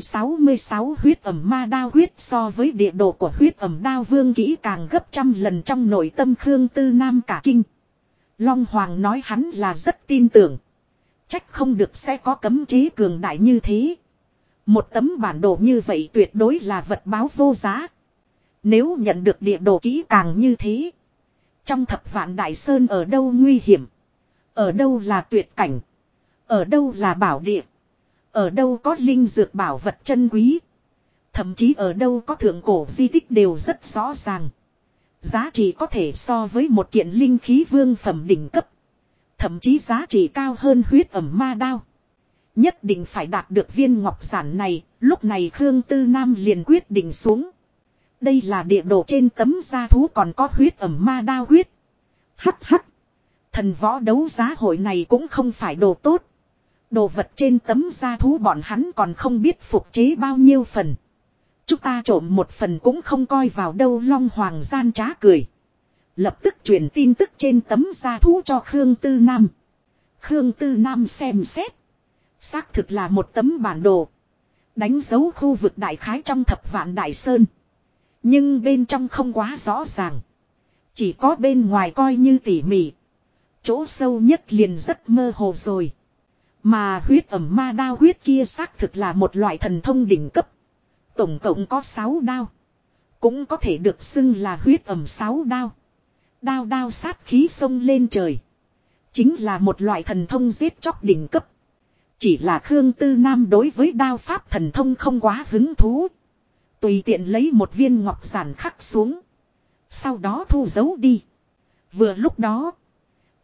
766 huyết ẩm ma đao huyết so với địa đồ của huyết ẩm đao vương kỹ càng gấp trăm lần. Trong nội tâm Khương Tư Nam cả kinh. Long Hoàng nói hắn là rất tin tưởng. Trách không được sẽ có cấm chế cường đại như thế. Một tấm bản đồ như vậy tuyệt đối là vật báo vô giá. Nếu nhận được địa đồ kỹ càng như thế, trong Thập Vạn Đại Sơn ở đâu nguy hiểm, ở đâu là tuyệt cảnh, ở đâu là bảo địa, ở đâu có linh dược bảo vật chân quý, thậm chí ở đâu có thượng cổ di tích đều rất rõ ràng. Giá trị có thể so với một kiện linh khí vương phẩm đỉnh cấp. Thậm chí giá trị cao hơn huyết ẩm ma đao. Nhất định phải đạt được viên ngọc giản này. Lúc này Khương Tư Nam liền quyết định xuống. Đây là địa đồ trên tấm da thú, còn có huyết ẩm ma đao huyết. Hắc hắc. Thần võ đấu giá hội này cũng không phải đồ tốt. Đồ vật trên tấm da thú bọn hắn còn không biết phục chế bao nhiêu phần. Chúng ta trộm một phần cũng không coi vào đâu. Long Hoàng gian trá cười. Lập tức truyền tin tức trên tấm da thú cho Khương Tư Nam. Khương Tư Nam xem xét. Xác thực là một tấm bản đồ. Đánh dấu khu vực đại khái trong Thập Vạn Đại Sơn. Nhưng bên trong không quá rõ ràng. Chỉ có bên ngoài coi như tỉ mỉ. Chỗ sâu nhất liền rất mơ hồ rồi. Mà huyết ẩm ma đao huyết kia xác thực là một loại thần thông đỉnh cấp. Tổng cộng có 6 đao. Cũng có thể được xưng là huyết ẩm 6 đao. Đao đao sát khí xông lên trời. Chính là một loại thần thông giết chóc đỉnh cấp. Chỉ là Khương Tư Nam đối với đao pháp thần thông không quá hứng thú. Tùy tiện lấy một viên ngọc giản khắc xuống. Sau đó thu giấu đi. Vừa lúc đó,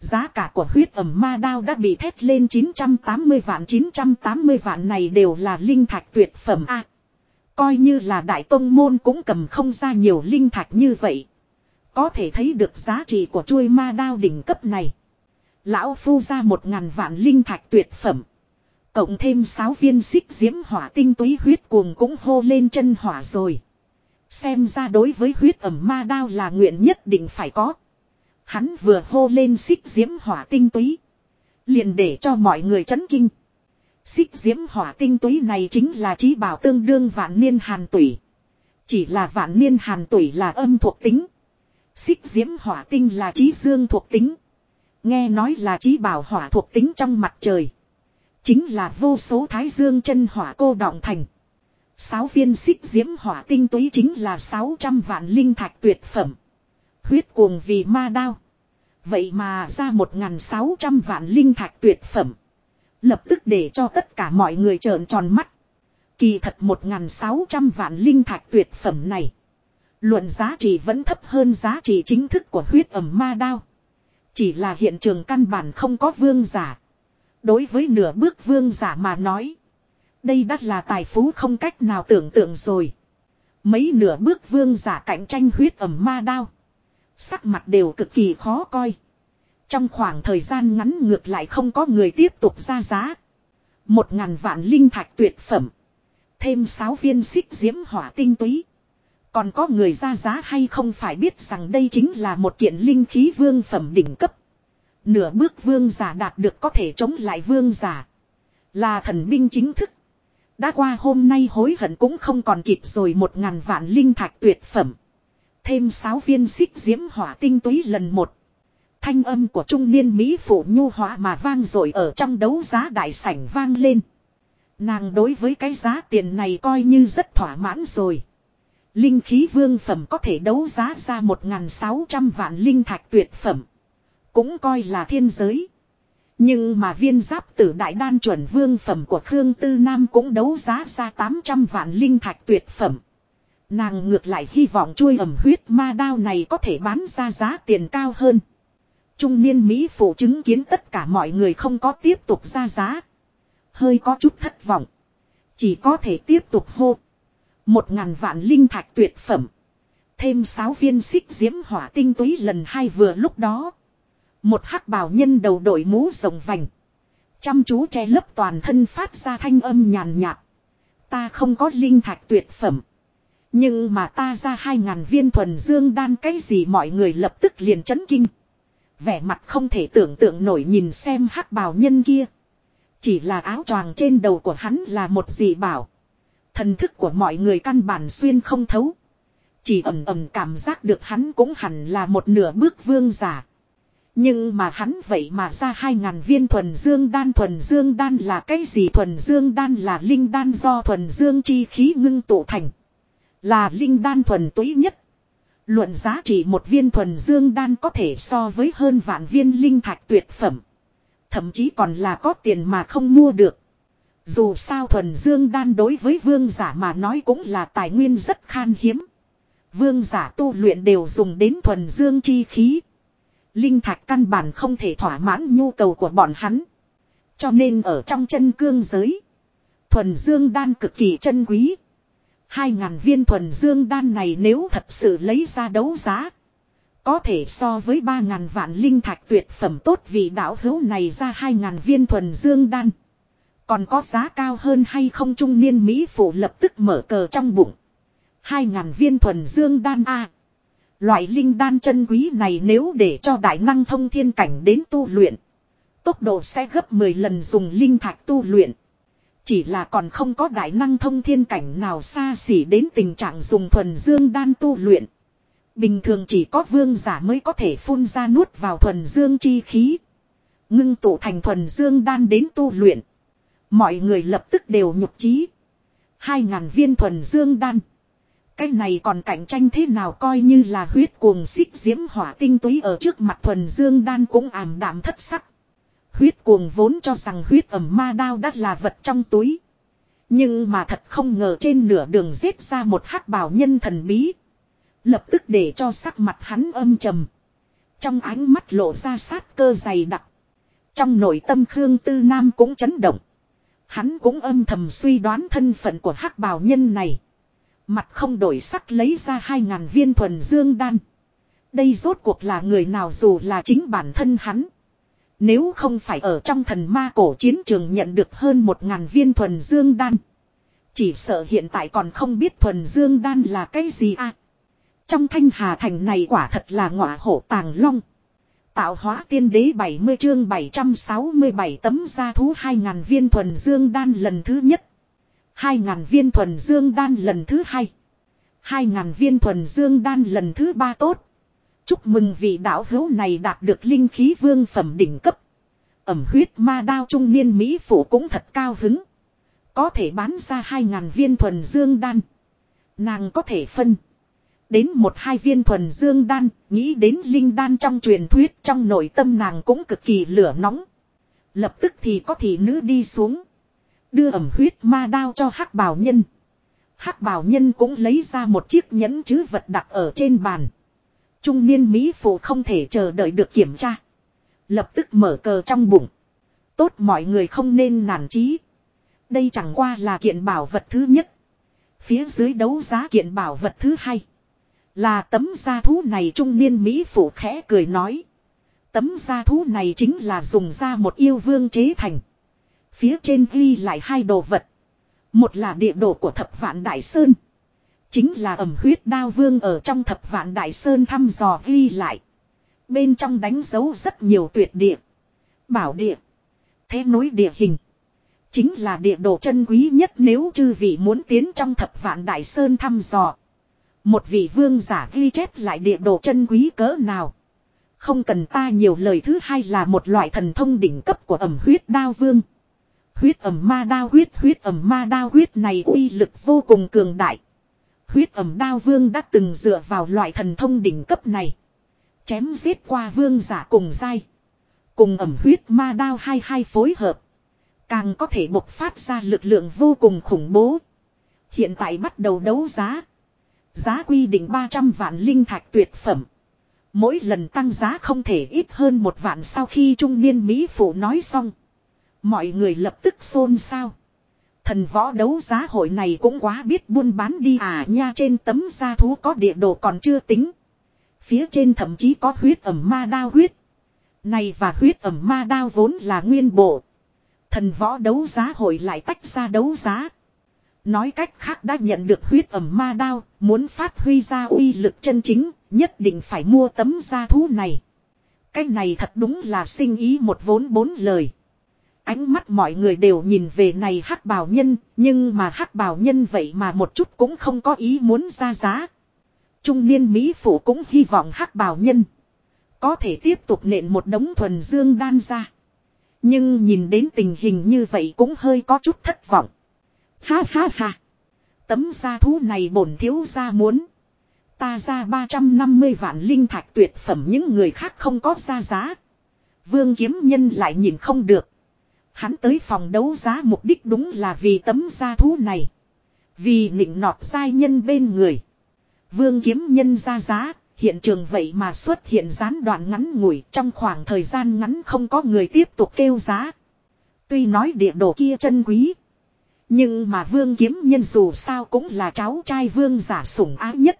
Giá cả của huyết ẩm ma đao đã bị thét lên 980 vạn. 980 vạn này đều là linh thạch tuyệt phẩm a. Coi như là đại tông môn cũng cầm không ra nhiều linh thạch như vậy. Có thể thấy được giá trị của chuôi ma đao đỉnh cấp này. Lão phu ra 1000 vạn linh thạch tuyệt phẩm. Cộng thêm 6 viên xích diễm hỏa tinh túy huyết cuồng cũng hô lên chân hỏa rồi. Xem ra đối với huyết ẩm ma đao là nguyện nhất định phải có. Hắn vừa hô lên xích diễm hỏa tinh túy. Liền để cho mọi người chấn kinh. Xích diễm hỏa tinh túy này chính là chí bảo tương đương vạn niên hàn tủy. Chỉ là vạn niên hàn tủy là âm thuộc tính. Xích diễm hỏa tinh là chí dương thuộc tính. Nghe nói là chí bảo hỏa thuộc tính trong mặt trời. Chính là vô số thái dương chân hỏa cô đọng thành. 6 viên xích diễm hỏa tinh túy chính là 600 vạn linh thạch tuyệt phẩm. Huyết cuồng vì ma đao. Vậy mà ra 1600 vạn linh thạch tuyệt phẩm. Lập tức để cho tất cả mọi người trợn tròn mắt. Kỳ thật 1600 vạn linh thạch tuyệt phẩm này. Luận giá trị vẫn thấp hơn giá trị chính thức của huyết ẩm ma đao. Chỉ là hiện trường căn bản không có vương giả. Đối với nửa bước vương giả mà nói. Đây đã là tài phú không cách nào tưởng tượng rồi. Mấy nửa bước vương giả cạnh tranh huyết ẩm ma đao. Sắc mặt đều cực kỳ khó coi. Trong khoảng thời gian ngắn ngược lại không có người tiếp tục ra giá. 1000 vạn linh thạch tuyệt phẩm. Thêm 6 viên xích diễm hỏa tinh túy. Còn có người ra giá hay không phải biết rằng đây chính là một kiện linh khí vương phẩm đỉnh cấp. Nửa bước vương giả đạt được có thể chống lại vương giả. Là thần binh chính thức. Đã qua hôm nay hối hận cũng không còn kịp rồi. 1000 vạn linh thạch tuyệt phẩm. Thêm 6 viên xích diễm hỏa tinh túy lần 1. Thanh âm của trung niên Mỹ phụ nhu hóa mà vang dội ở trong đấu giá đại sảnh vang lên. Nàng đối với cái giá tiền này coi như rất thỏa mãn rồi. Linh khí vương phẩm có thể đấu giá ra 1600 vạn linh thạch tuyệt phẩm. Cũng coi là thiên giới. Nhưng mà viên giáp tử đại đan chuẩn vương phẩm của Khương Tư Nam cũng đấu giá ra 800 vạn linh thạch tuyệt phẩm. Nàng ngược lại hy vọng chuôi ẩm huyết ma đao này có thể bán ra giá tiền cao hơn. Trung niên Mỹ phụ chứng kiến tất cả mọi người không có tiếp tục ra giá. Hơi có chút thất vọng. Chỉ có thể tiếp tục hô. 1000 vạn linh thạch tuyệt phẩm. Thêm 6 viên xích diễm hỏa tinh túy lần 2 vừa lúc đó. Một hắc bào nhân đầu đội mũ rồng vành. Chăm chú che lấp toàn thân phát ra thanh âm nhàn nhạt. Ta không có linh thạch tuyệt phẩm. Nhưng mà ta ra 2000 viên thuần dương đan cái gì mọi người lập tức liền chấn kinh. Vẻ mặt không thể tưởng tượng nổi nhìn xem hắc bào nhân kia. Chỉ là áo choàng trên đầu của hắn là một dị bảo. Thần thức của mọi người căn bản xuyên không thấu. Chỉ ầm ầm cảm giác được hắn cũng hẳn là một nửa bước vương giả. Nhưng mà hắn vậy mà ra 2000 viên thuần dương đan. Thuần dương đan là cái gì? Thuần dương đan là linh đan do thuần dương chi khí ngưng tụ thành. Là linh đan thuần túy nhất. Luận giá trị một viên thuần dương đan có thể so với hơn vạn viên linh thạch tuyệt phẩm. Thậm chí còn là có tiền mà không mua được. Dù sao thuần dương đan đối với vương giả mà nói cũng là tài nguyên rất khan hiếm. Vương giả tu luyện đều dùng đến thuần dương chi khí. Linh thạch căn bản không thể thỏa mãn nhu cầu của bọn hắn. Cho nên ở trong chân cương giới, thuần dương đan cực kỳ chân quý. 2000 viên thuần dương đan này nếu thật sự lấy ra đấu giá, có thể so với 3000 vạn linh thạch tuyệt phẩm. Tốt vì đạo hữu này ra 2000 viên thuần dương đan. Còn có giá cao hơn hay không? Trung niên Mỹ phụ lập tức mở cờ trong bụng. 2000 viên thuần dương đan a. Loại linh đan chân quý này nếu để cho đại năng thông thiên cảnh đến tu luyện, tốc độ sẽ gấp 10 lần dùng linh thạch tu luyện. Chỉ là còn không có đại năng thông thiên cảnh nào xa xỉ đến tình trạng dùng thuần dương đan tu luyện. Bình thường chỉ có vương giả mới có thể phun ra nuốt vào thuần dương chi khí, ngưng tụ thành thuần dương đan đến tu luyện. Mọi người lập tức đều nhục chí. 2000 viên thuần dương đan. Cái này còn cạnh tranh thế nào? Coi như là huyết cuồng xích diễm hỏa tinh túy ở trước mặt thuần dương đan cũng ảm đạm thất sắc. Huyết cuồng vốn cho rằng huyết ẩm ma đao đã là vật trong túi. Nhưng mà thật không ngờ trên nửa đường giết ra một hắc bào nhân thần bí. Lập tức để cho sắc mặt hắn âm trầm. Trong ánh mắt lộ ra sát cơ dày đặc. Trong nội tâm Khương Tư Nam cũng chấn động. Hắn cũng âm thầm suy đoán thân phận của hắc bào nhân này. Mặt không đổi sắc lấy ra 2.000 viên thuần dương đan. Đây rốt cuộc là người nào dù là chính bản thân hắn. Nếu không phải ở trong thần ma cổ chiến trường nhận được hơn 1.000 viên thuần dương đan. Chỉ sợ hiện tại còn không biết thuần dương đan là cái gì à. Trong Thanh Hà Thành này quả thật là ngọa hổ tàng long. Tạo hóa tiên đế 70 chương 767 tấm gia thú 2.000 viên thuần dương đan lần thứ nhất. 2.000 viên thuần dương đan lần thứ hai. 2.000 viên thuần dương đan lần thứ ba tốt. Chúc mừng vị đạo hữu này đạt được linh khí vương phẩm đỉnh cấp. Ẩm huyết ma đao trung niên Mỹ phụ cũng thật cao hứng. Có thể bán ra 2.000 viên thuần dương đan. Nàng có thể phân. Đến 1-2 viên thuần dương đan, nghĩ đến linh đan trong truyền thuyết trong nội tâm nàng cũng cực kỳ lửa nóng. Lập tức thì có thị nữ đi xuống. Đưa ẩm huyết ma đao cho hắc bào nhân. Hắc bào nhân cũng lấy ra một chiếc nhẫn chứ vật đặt ở trên bàn. Trung niên Mỹ phụ không thể chờ đợi được kiểm tra. Lập tức mở cờ trong bụng. Tốt mọi người không nên nản chí. Đây chẳng qua là kiện bảo vật thứ nhất. Phía dưới đấu giá kiện bảo vật thứ hai. Là tấm gia thú này trung niên Mỹ phụ khẽ cười nói. Tấm gia thú này chính là dùng ra một yêu vương chế thành. Phía trên ghi lại 2 đồ vật. Một là địa đồ của Thập Vạn Đại Sơn. Chính là ẩm huyết đao vương ở trong Thập Vạn Đại Sơn thăm dò ghi lại. Bên trong đánh dấu rất nhiều tuyệt địa. Bảo địa. Thế nối địa hình. Chính là địa đồ chân quý nhất nếu chư vị muốn tiến trong Thập Vạn Đại Sơn thăm dò. Một vị vương giả ghi chép lại địa đồ chân quý cỡ nào. Không cần ta nhiều lời thứ hai là một loại thần thông đỉnh cấp của ẩm huyết đao vương. Huyết ẩm ma đao huyết ẩm ma đao huyết này uy lực vô cùng cường đại. Huyết ẩm đao vương đã từng dựa vào loại thần thông đỉnh cấp này. Chém giết qua vương giả cùng giai. Cùng ẩm huyết ma đao hai phối hợp. Càng có thể bộc phát ra lực lượng vô cùng khủng bố. Hiện tại bắt đầu đấu giá. Giá quy định 300 vạn linh thạch tuyệt phẩm. Mỗi lần tăng giá không thể ít hơn 1 vạn sau khi trung niên Mỹ phụ nói xong. Mọi người lập tức xôn xao. Thần võ đấu giá hội này cũng quá biết buôn bán đi à nha, trên tấm gia thú có địa đồ còn chưa tính. Phía trên thậm chí có huyết ẩm ma đao huyết. Này và huyết ẩm ma đao vốn là nguyên bộ. Thần võ đấu giá hội lại tách ra đấu giá. Nói cách khác đã nhận được huyết ẩm ma đao, muốn phát huy ra uy lực chân chính, nhất định phải mua tấm gia thú này. Cái này thật đúng là sinh ý một vốn 4 lời. Ánh mắt mọi người đều nhìn về này hắc bào nhân, nhưng mà hắc bào nhân vậy mà một chút cũng không có ý muốn ra giá. Trung niên Mỹ phụ cũng hy vọng hắc bào nhân có thể tiếp tục nện một đống thuần dương đan ra. Nhưng nhìn đến tình hình như vậy cũng hơi có chút thất vọng. Ha ha ha. Tấm gia thú này bổn thiếu gia muốn. Ta ra 350 vạn linh thạch tuyệt phẩm, những người khác không có ra giá. Vương Kiếm Nhân lại nhìn không được. Hắn tới phòng đấu giá mục đích đúng là vì tấm gia thú này. Vì nịnh nọt giai nhân bên người. Vương Kiếm Nhân ra giá, hiện trường vậy mà xuất hiện gián đoạn ngắn ngủi, trong khoảng thời gian ngắn không có người tiếp tục kêu giá. Tuy nói địa đồ kia chân quý. Nhưng mà Vương Kiếm Nhân dù sao cũng là cháu trai vương giả sủng ái nhất.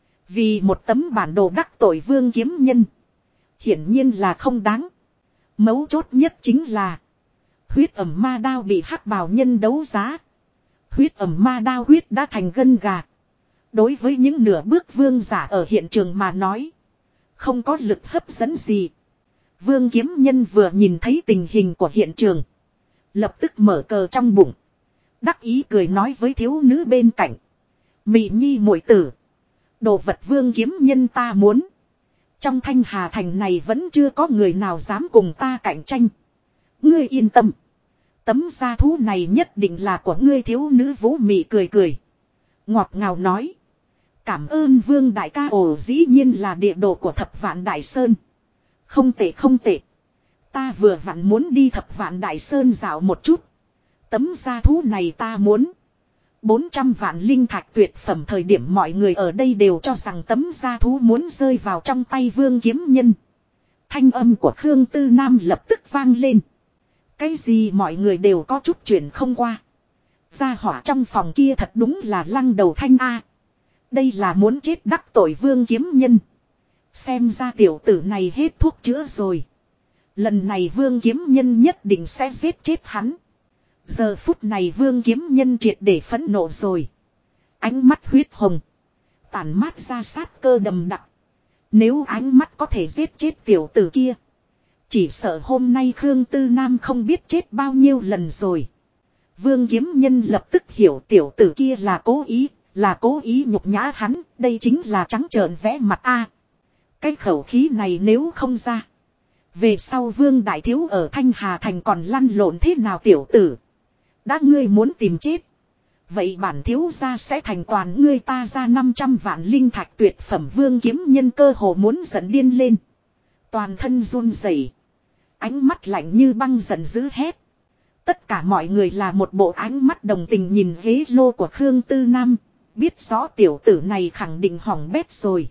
Vì một tấm bản đồ đắc tội Vương Kiếm Nhân. Hiển nhiên là không đáng. Mấu chốt nhất chính là huyết ẩm ma đao bị hắc bào nhân đấu giá. Huyết ẩm ma đao huyết đã thành gân gà. Đối với những nửa bước vương giả ở hiện trường mà nói, không có lực hấp dẫn gì. Vương Kiếm Nhân vừa nhìn thấy tình hình của hiện trường, lập tức mở cờ trong bụng. Đắc ý cười nói với thiếu nữ bên cạnh. Mị nhi muội tử. Đồ vật Vương Kiếm Nhân ta muốn. Trong Thanh Hà Thành này vẫn chưa có người nào dám cùng ta cạnh tranh. Ngươi yên tâm. Tấm gia thú này nhất định là của ngươi, thiếu nữ Vũ Mị cười cười. Ngọt ngào nói. Cảm ơn Vương đại ca. Ồ, dĩ nhiên là địa đồ của Thập Vạn Đại Sơn. Không tệ không tệ. Ta vừa vặn muốn đi Thập Vạn Đại Sơn dạo một chút. Tấm gia thú này ta muốn. 400 vạn linh thạch tuyệt phẩm. Thời điểm mọi người ở đây đều cho rằng tấm gia thú muốn rơi vào trong tay Vương Kiếm Nhân. Thanh âm của Khương Tư Nam lập tức vang lên. Cái gì mọi người đều có chút chuyện không qua. Gia hỏa trong phòng kia thật đúng là lăng đầu thanh A. Đây là muốn chết đắc tội Vương Kiếm Nhân. Xem ra tiểu tử này hết thuốc chữa rồi. Lần này Vương Kiếm Nhân nhất định sẽ giết chết hắn. Giờ phút này Vương Kiếm Nhân triệt để phẫn nộ rồi. Ánh mắt huyết hồng. Tản mát ra sát cơ đầm đặc. Nếu ánh mắt có thể giết chết tiểu tử kia. Chỉ sợ hôm nay Khương Tư Nam không biết chết bao nhiêu lần rồi. Vương Kiếm Nhân lập tức hiểu tiểu tử kia là cố ý nhục nhã hắn. Đây chính là trắng trợn vẽ mặt A. Cái khẩu khí này nếu không ra. Về sau Vương Đại Thiếu ở Thanh Hà Thành còn lăn lộn thế nào tiểu tử. Đã ngươi muốn tìm chết. Vậy bản thiếu gia sẽ thành toàn ngươi ta ra 500 vạn linh thạch tuyệt phẩm. Vương Kiếm Nhân cơ hồ muốn giận điên lên. Toàn thân run rẩy, ánh mắt lạnh như băng giận dữ hét. Tất cả mọi người là một bộ ánh mắt đồng tình nhìn ghế lô của Khương Tư Nam. Biết rõ tiểu tử này khẳng định hỏng bét rồi.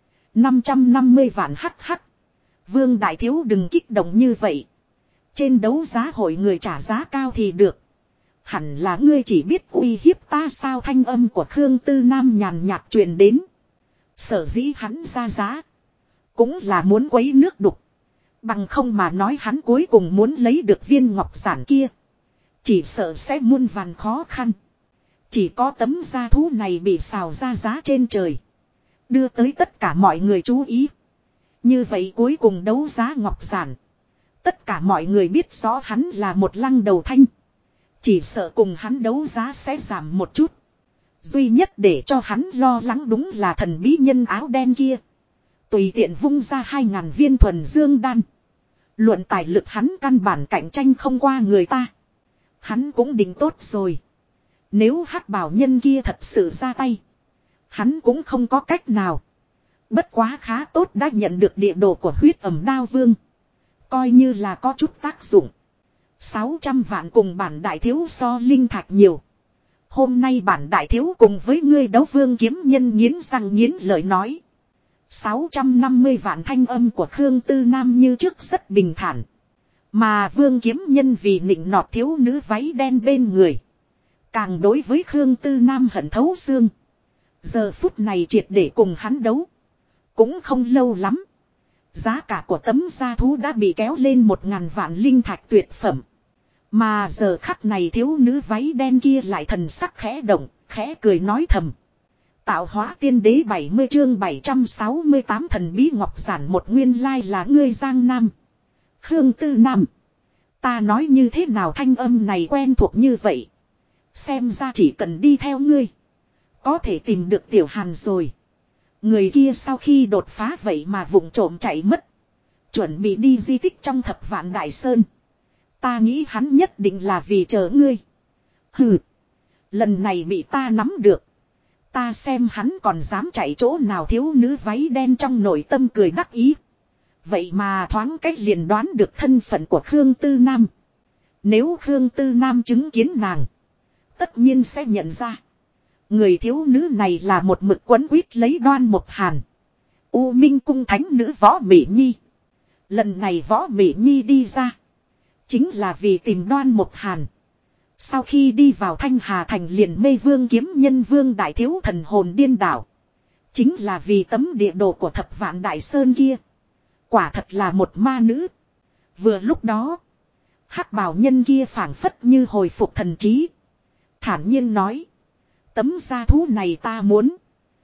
550 vạn hắc hắc. Vương Đại Thiếu đừng kích động như vậy. Trên đấu giá hội người trả giá cao thì được. Hẳn là ngươi chỉ biết uy hiếp ta sao. Thanh âm của Khương Tư Nam nhàn nhạt truyền đến. Sở dĩ hắn ra giá. Cũng là muốn quấy nước đục. Bằng không mà nói hắn cuối cùng muốn lấy được viên ngọc giản kia. Chỉ sợ sẽ muôn vàn khó khăn. Chỉ có tấm da thú này bị xào ra giá trên trời. Đưa tới tất cả mọi người chú ý. Như vậy cuối cùng đấu giá ngọc giản. Tất cả mọi người biết rõ hắn là một lăng đầu thanh. Chỉ sợ cùng hắn đấu giá sẽ giảm một chút. Duy nhất để cho hắn lo lắng đúng là thần bí nhân áo đen kia. Tùy tiện vung ra 2.000 viên thuần dương đan. Luận tài lực hắn căn bản cạnh tranh không qua người ta. Hắn cũng định tốt rồi. Nếu hắc bảo nhân kia thật sự ra tay. Hắn cũng không có cách nào. Bất quá khá tốt đã nhận được địa đồ của huyết ẩm đao vương. Coi như là có chút tác dụng. 600 vạn cùng bản đại thiếu so linh thạch nhiều. Hôm nay bản đại thiếu cùng với ngươi đấu. Vương Kiếm Nhân nghiến răng nghiến lợi nói. 650 vạn. Thanh âm của Khương Tư Nam như trước rất bình thản. Mà Vương Kiếm Nhân vì nịnh nọt thiếu nữ váy đen bên người. Càng đối với Khương Tư Nam hận thấu xương. Giờ phút này triệt để cùng hắn đấu. Cũng không lâu lắm. Giá cả của tấm da thú đã bị kéo lên 1.000 vạn linh thạch tuyệt phẩm. Mà giờ khắc này thiếu nữ váy đen kia lại thần sắc khẽ động, khẽ cười nói thầm. Tạo hóa tiên đế 70 chương 768 thần bí ngọc giản một nguyên lai là ngươi Giang Nam. Khương Tư Nam. Ta nói như thế nào thanh âm này quen thuộc như vậy. Xem ra chỉ cần đi theo ngươi. Có thể tìm được Tiểu Hàn rồi. Người kia sau khi đột phá vậy mà vụng trộm chạy mất. Chuẩn bị đi di tích trong Thập Vạn Đại Sơn. Ta nghĩ hắn nhất định là vì chờ ngươi. Hừ. Lần này bị ta nắm được. Ta xem hắn còn dám chạy chỗ nào. Thiếu nữ váy đen trong nội tâm cười đắc ý. Vậy mà thoáng cách liền đoán được thân phận của Khương Tư Nam. Nếu Khương Tư Nam chứng kiến nàng. Tất nhiên sẽ nhận ra. Người thiếu nữ này là một mực quấn quýt lấy Đoan Mộc Hàn. U Minh cung thánh nữ Võ Mỹ Nhi. Lần này Võ Mỹ Nhi đi ra. Chính là vì tìm Đoan Mộc Hàn. Sau khi đi vào Thanh Hà Thành liền mê Vương Kiếm Nhân Vương Đại Thiếu thần hồn điên đảo. Chính là vì tấm địa đồ của Thập Vạn Đại Sơn kia. Quả thật là một ma nữ. Vừa lúc đó. Hắc bào nhân kia phảng phất như hồi phục thần trí. Thản nhiên nói. Tấm da thú này ta muốn.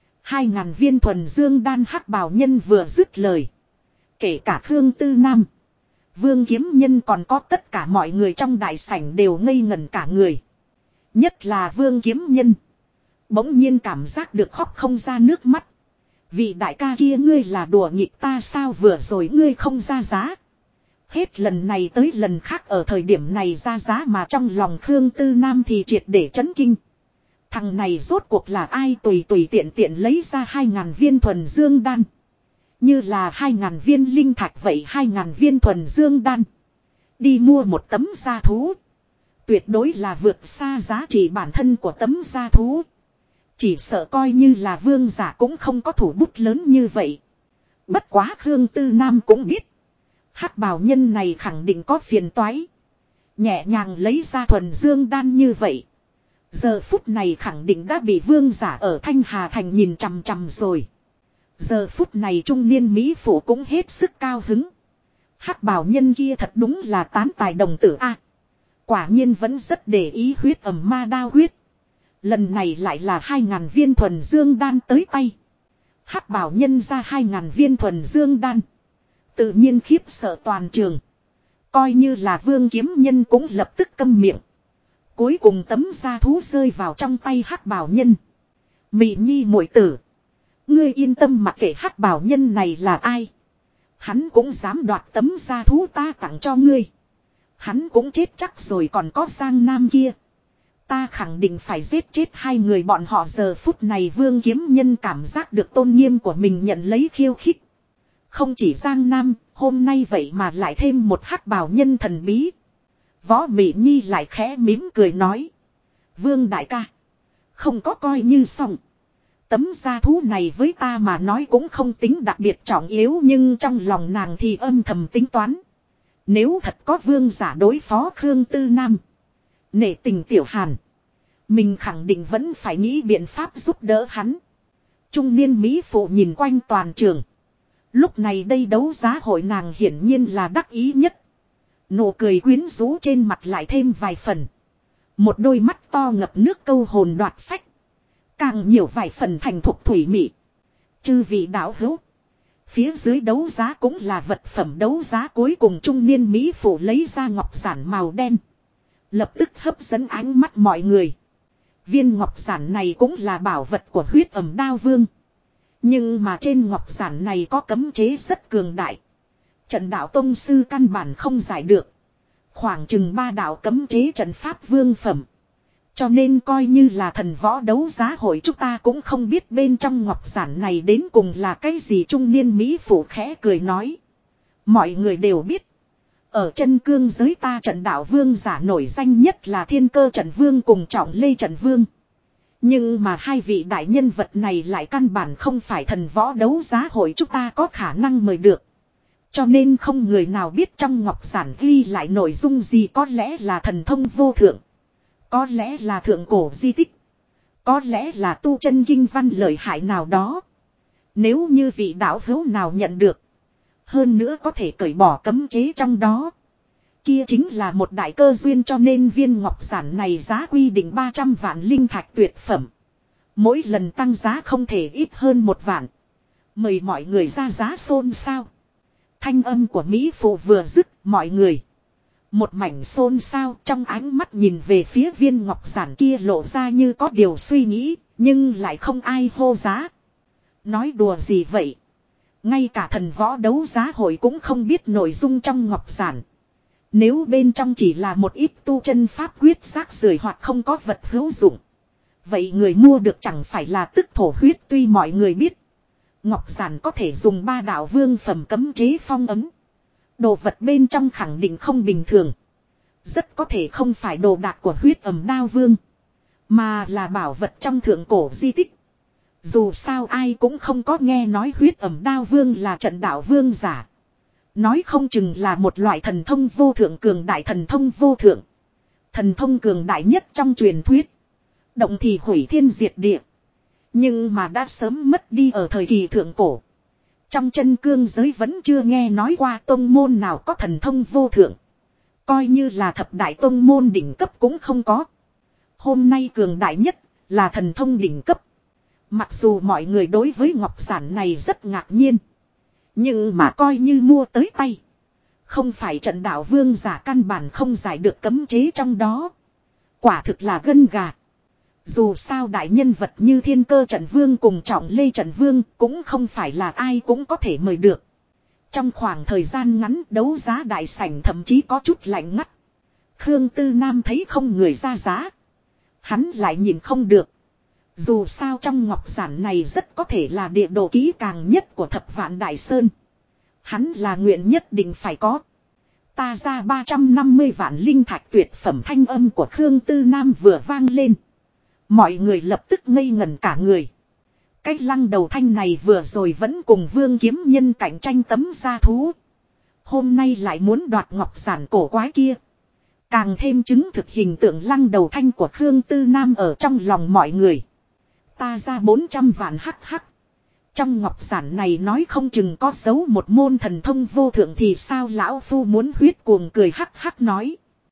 2.000 viên thuần dương đan. Hắc bào nhân vừa dứt lời. Kể cả Khương Tư Nam. Vương Kiếm Nhân còn có tất cả mọi người trong đại sảnh đều ngây ngẩn cả người. Nhất là Vương Kiếm Nhân. Bỗng nhiên cảm giác được khóc không ra nước mắt. Vị đại ca kia ngươi là đùa nghịch ta sao vừa rồi ngươi không ra giá. Hết lần này tới lần khác ở thời điểm này ra giá mà trong lòng Khương Tư Nam thì triệt để chấn kinh. Thằng này rốt cuộc là ai tùy tiện tiện lấy ra 2.000 viên thuần dương đan. Như là 2.000 viên linh thạch vậy 2.000 viên thuần dương đan. Đi mua một tấm da thú. Tuyệt đối là vượt xa giá trị bản thân của tấm da thú. Chỉ sợ coi như là vương giả cũng không có thủ bút lớn như vậy. Bất quá Khương Tư Nam cũng biết. Hắc bào nhân này khẳng định có phiền toái. Nhẹ nhàng lấy ra thuần dương đan như vậy. Giờ phút này khẳng định đã bị vương giả ở Thanh Hà Thành nhìn chằm chằm rồi. Giờ phút này trung niên Mỹ phụ cũng hết sức cao hứng. Hắc bào nhân kia thật đúng là tán tài đồng tử a. Quả nhiên vẫn rất để ý huyết ẩm ma đao huyết. Lần này lại là 2.000 viên thuần dương đan tới tay. Hắc bào nhân ra 2.000 viên thuần dương đan. Tự nhiên khiếp sợ toàn trường. Coi như là vương kiếm nhân cũng lập tức câm miệng. Cuối cùng tấm da thú rơi vào trong tay hắc bào nhân. Mị nhi muội tử. Ngươi yên tâm mặc kệ hắc bào nhân này là ai. Hắn cũng dám đoạt tấm da thú ta tặng cho ngươi. Hắn cũng chết chắc rồi còn có Giang Nam kia. Ta khẳng định phải giết chết hai người bọn họ. Giờ phút này vương kiếm nhân cảm giác được tôn nghiêm của mình nhận lấy khiêu khích. Không chỉ Giang Nam, hôm nay vậy mà lại thêm một hắc bào nhân thần bí. Võ Mị Nhi lại khẽ mỉm cười nói. Vương đại ca. Không có coi như xong. Tấm da thú này với ta mà nói cũng không tính đặc biệt trọng yếu. Nhưng trong lòng nàng thì âm thầm tính toán. Nếu thật có vương giả đối phó Khương Tư Nam. Nể tình tiểu hàn. Mình khẳng định vẫn phải nghĩ biện pháp giúp đỡ hắn. Trung niên Mỹ phụ nhìn quanh toàn trường. Lúc này đây đấu giá hội nàng hiển nhiên là đắc ý nhất. Nụ cười quyến rũ trên mặt lại thêm vài phần. Một đôi mắt to ngập nước câu hồn đoạt phách. Càng nhiều vài phần thành thục thủy mị. Chư vị đạo hữu. Phía dưới đấu giá cũng là vật phẩm đấu giá cuối cùng trung niên Mỹ phụ lấy ra ngọc giản màu đen. Lập tức hấp dẫn ánh mắt mọi người. Viên ngọc giản này cũng là bảo vật của huyết ẩm đao vương. Nhưng mà trên ngọc giản này có cấm chế rất cường đại. Trận đạo tông sư căn bản không giải được. Khoảng chừng 3 đạo cấm chế trận pháp vương phẩm. Cho nên coi như là thần võ đấu giá hội chúng ta cũng không biết bên trong ngọc giản này đến cùng là cái gì. Trung niên Mỹ phụ khẽ cười nói. Mọi người đều biết. Ở chân cương giới ta trận đạo vương giả nổi danh nhất là Thiên Cơ trận vương cùng Trọng Lê trận vương. Nhưng mà hai vị đại nhân vật này lại căn bản không phải thần võ đấu giá hội chúng ta có khả năng mời được. Cho nên không người nào biết trong ngọc giản ghi lại nội dung gì, có lẽ là thần thông vô thượng. Có lẽ là thượng cổ di tích. Có lẽ là tu chân kinh văn lợi hại nào đó. Nếu như vị đạo hữu nào nhận được. Hơn nữa có thể cởi bỏ cấm chế trong đó. Kia chính là một đại cơ duyên, cho nên viên ngọc giản này giá quy định 300 vạn linh thạch tuyệt phẩm. Mỗi lần tăng giá không thể ít hơn 1 vạn. Mời mọi người ra giá xôn xao. Thanh âm của Mỹ phụ vừa dứt, mọi người. Một mảnh xôn xao, trong ánh mắt nhìn về phía viên ngọc giản kia lộ ra như có điều suy nghĩ, nhưng lại không ai hô giá. Nói đùa gì vậy? Ngay cả thần võ đấu giá hội cũng không biết nội dung trong ngọc giản. Nếu bên trong chỉ là một ít tu chân pháp quyết rác rưởi hoặc không có vật hữu dụng. Vậy người mua được chẳng phải là tức thổ huyết. Tuy mọi người biết. Ngọc giản có thể dùng 3 đạo vương phẩm cấm chế phong ấn. Đồ vật bên trong khẳng định không bình thường. Rất có thể không phải đồ đạc của huyết ẩm đao vương. Mà là bảo vật trong thượng cổ di tích. Dù sao ai cũng không có nghe nói huyết ẩm đao vương là trận đạo vương giả. Nói không chừng là một loại thần thông vô thượng cường đại, thần thông vô thượng. Thần thông cường đại nhất trong truyền thuyết. Động thì hủy thiên diệt địa. Nhưng mà đã sớm mất đi ở thời kỳ thượng cổ. Trong chân cương giới vẫn chưa nghe nói qua tông môn nào có thần thông vô thượng. Coi như là thập đại tông môn đỉnh cấp cũng không có. Hôm nay cường đại nhất là thần thông đỉnh cấp. Mặc dù mọi người đối với ngọc giản này rất ngạc nhiên. Nhưng mà coi như mua tới tay. Không phải trận đạo vương giả căn bản không giải được cấm chế trong đó. Quả thực là gân gà. Dù sao đại nhân vật như Thiên Cơ trận vương cùng Trọng Lê trận vương cũng không phải là ai cũng có thể mời được. Trong khoảng thời gian ngắn đấu giá đại sảnh thậm chí có chút lạnh ngắt. Khương Tư Nam thấy không người ra giá. Hắn lại nhìn không được. Dù sao trong ngọc giản này rất có thể là địa đồ kỹ càng nhất của Thập Vạn Đại Sơn. Hắn là nguyện nhất định phải có. Ta ra 350 vạn linh thạch tuyệt phẩm, thanh âm của Khương Tư Nam vừa vang lên. Mọi người lập tức ngây ngẩn cả người. Cái lăng đầu thanh này vừa rồi vẫn cùng vương kiếm nhân cạnh tranh tấm da thú. Hôm nay lại muốn đoạt ngọc giản cổ quái kia. Càng thêm chứng thực hình tượng lăng đầu thanh của Khương Tư Nam ở trong lòng mọi người. Ta ra 400 vạn hắc hắc. Trong ngọc giản này nói không chừng có giấu một môn thần thông vô thượng thì sao lão phu muốn huyết cuồng cười hắc hắc nói.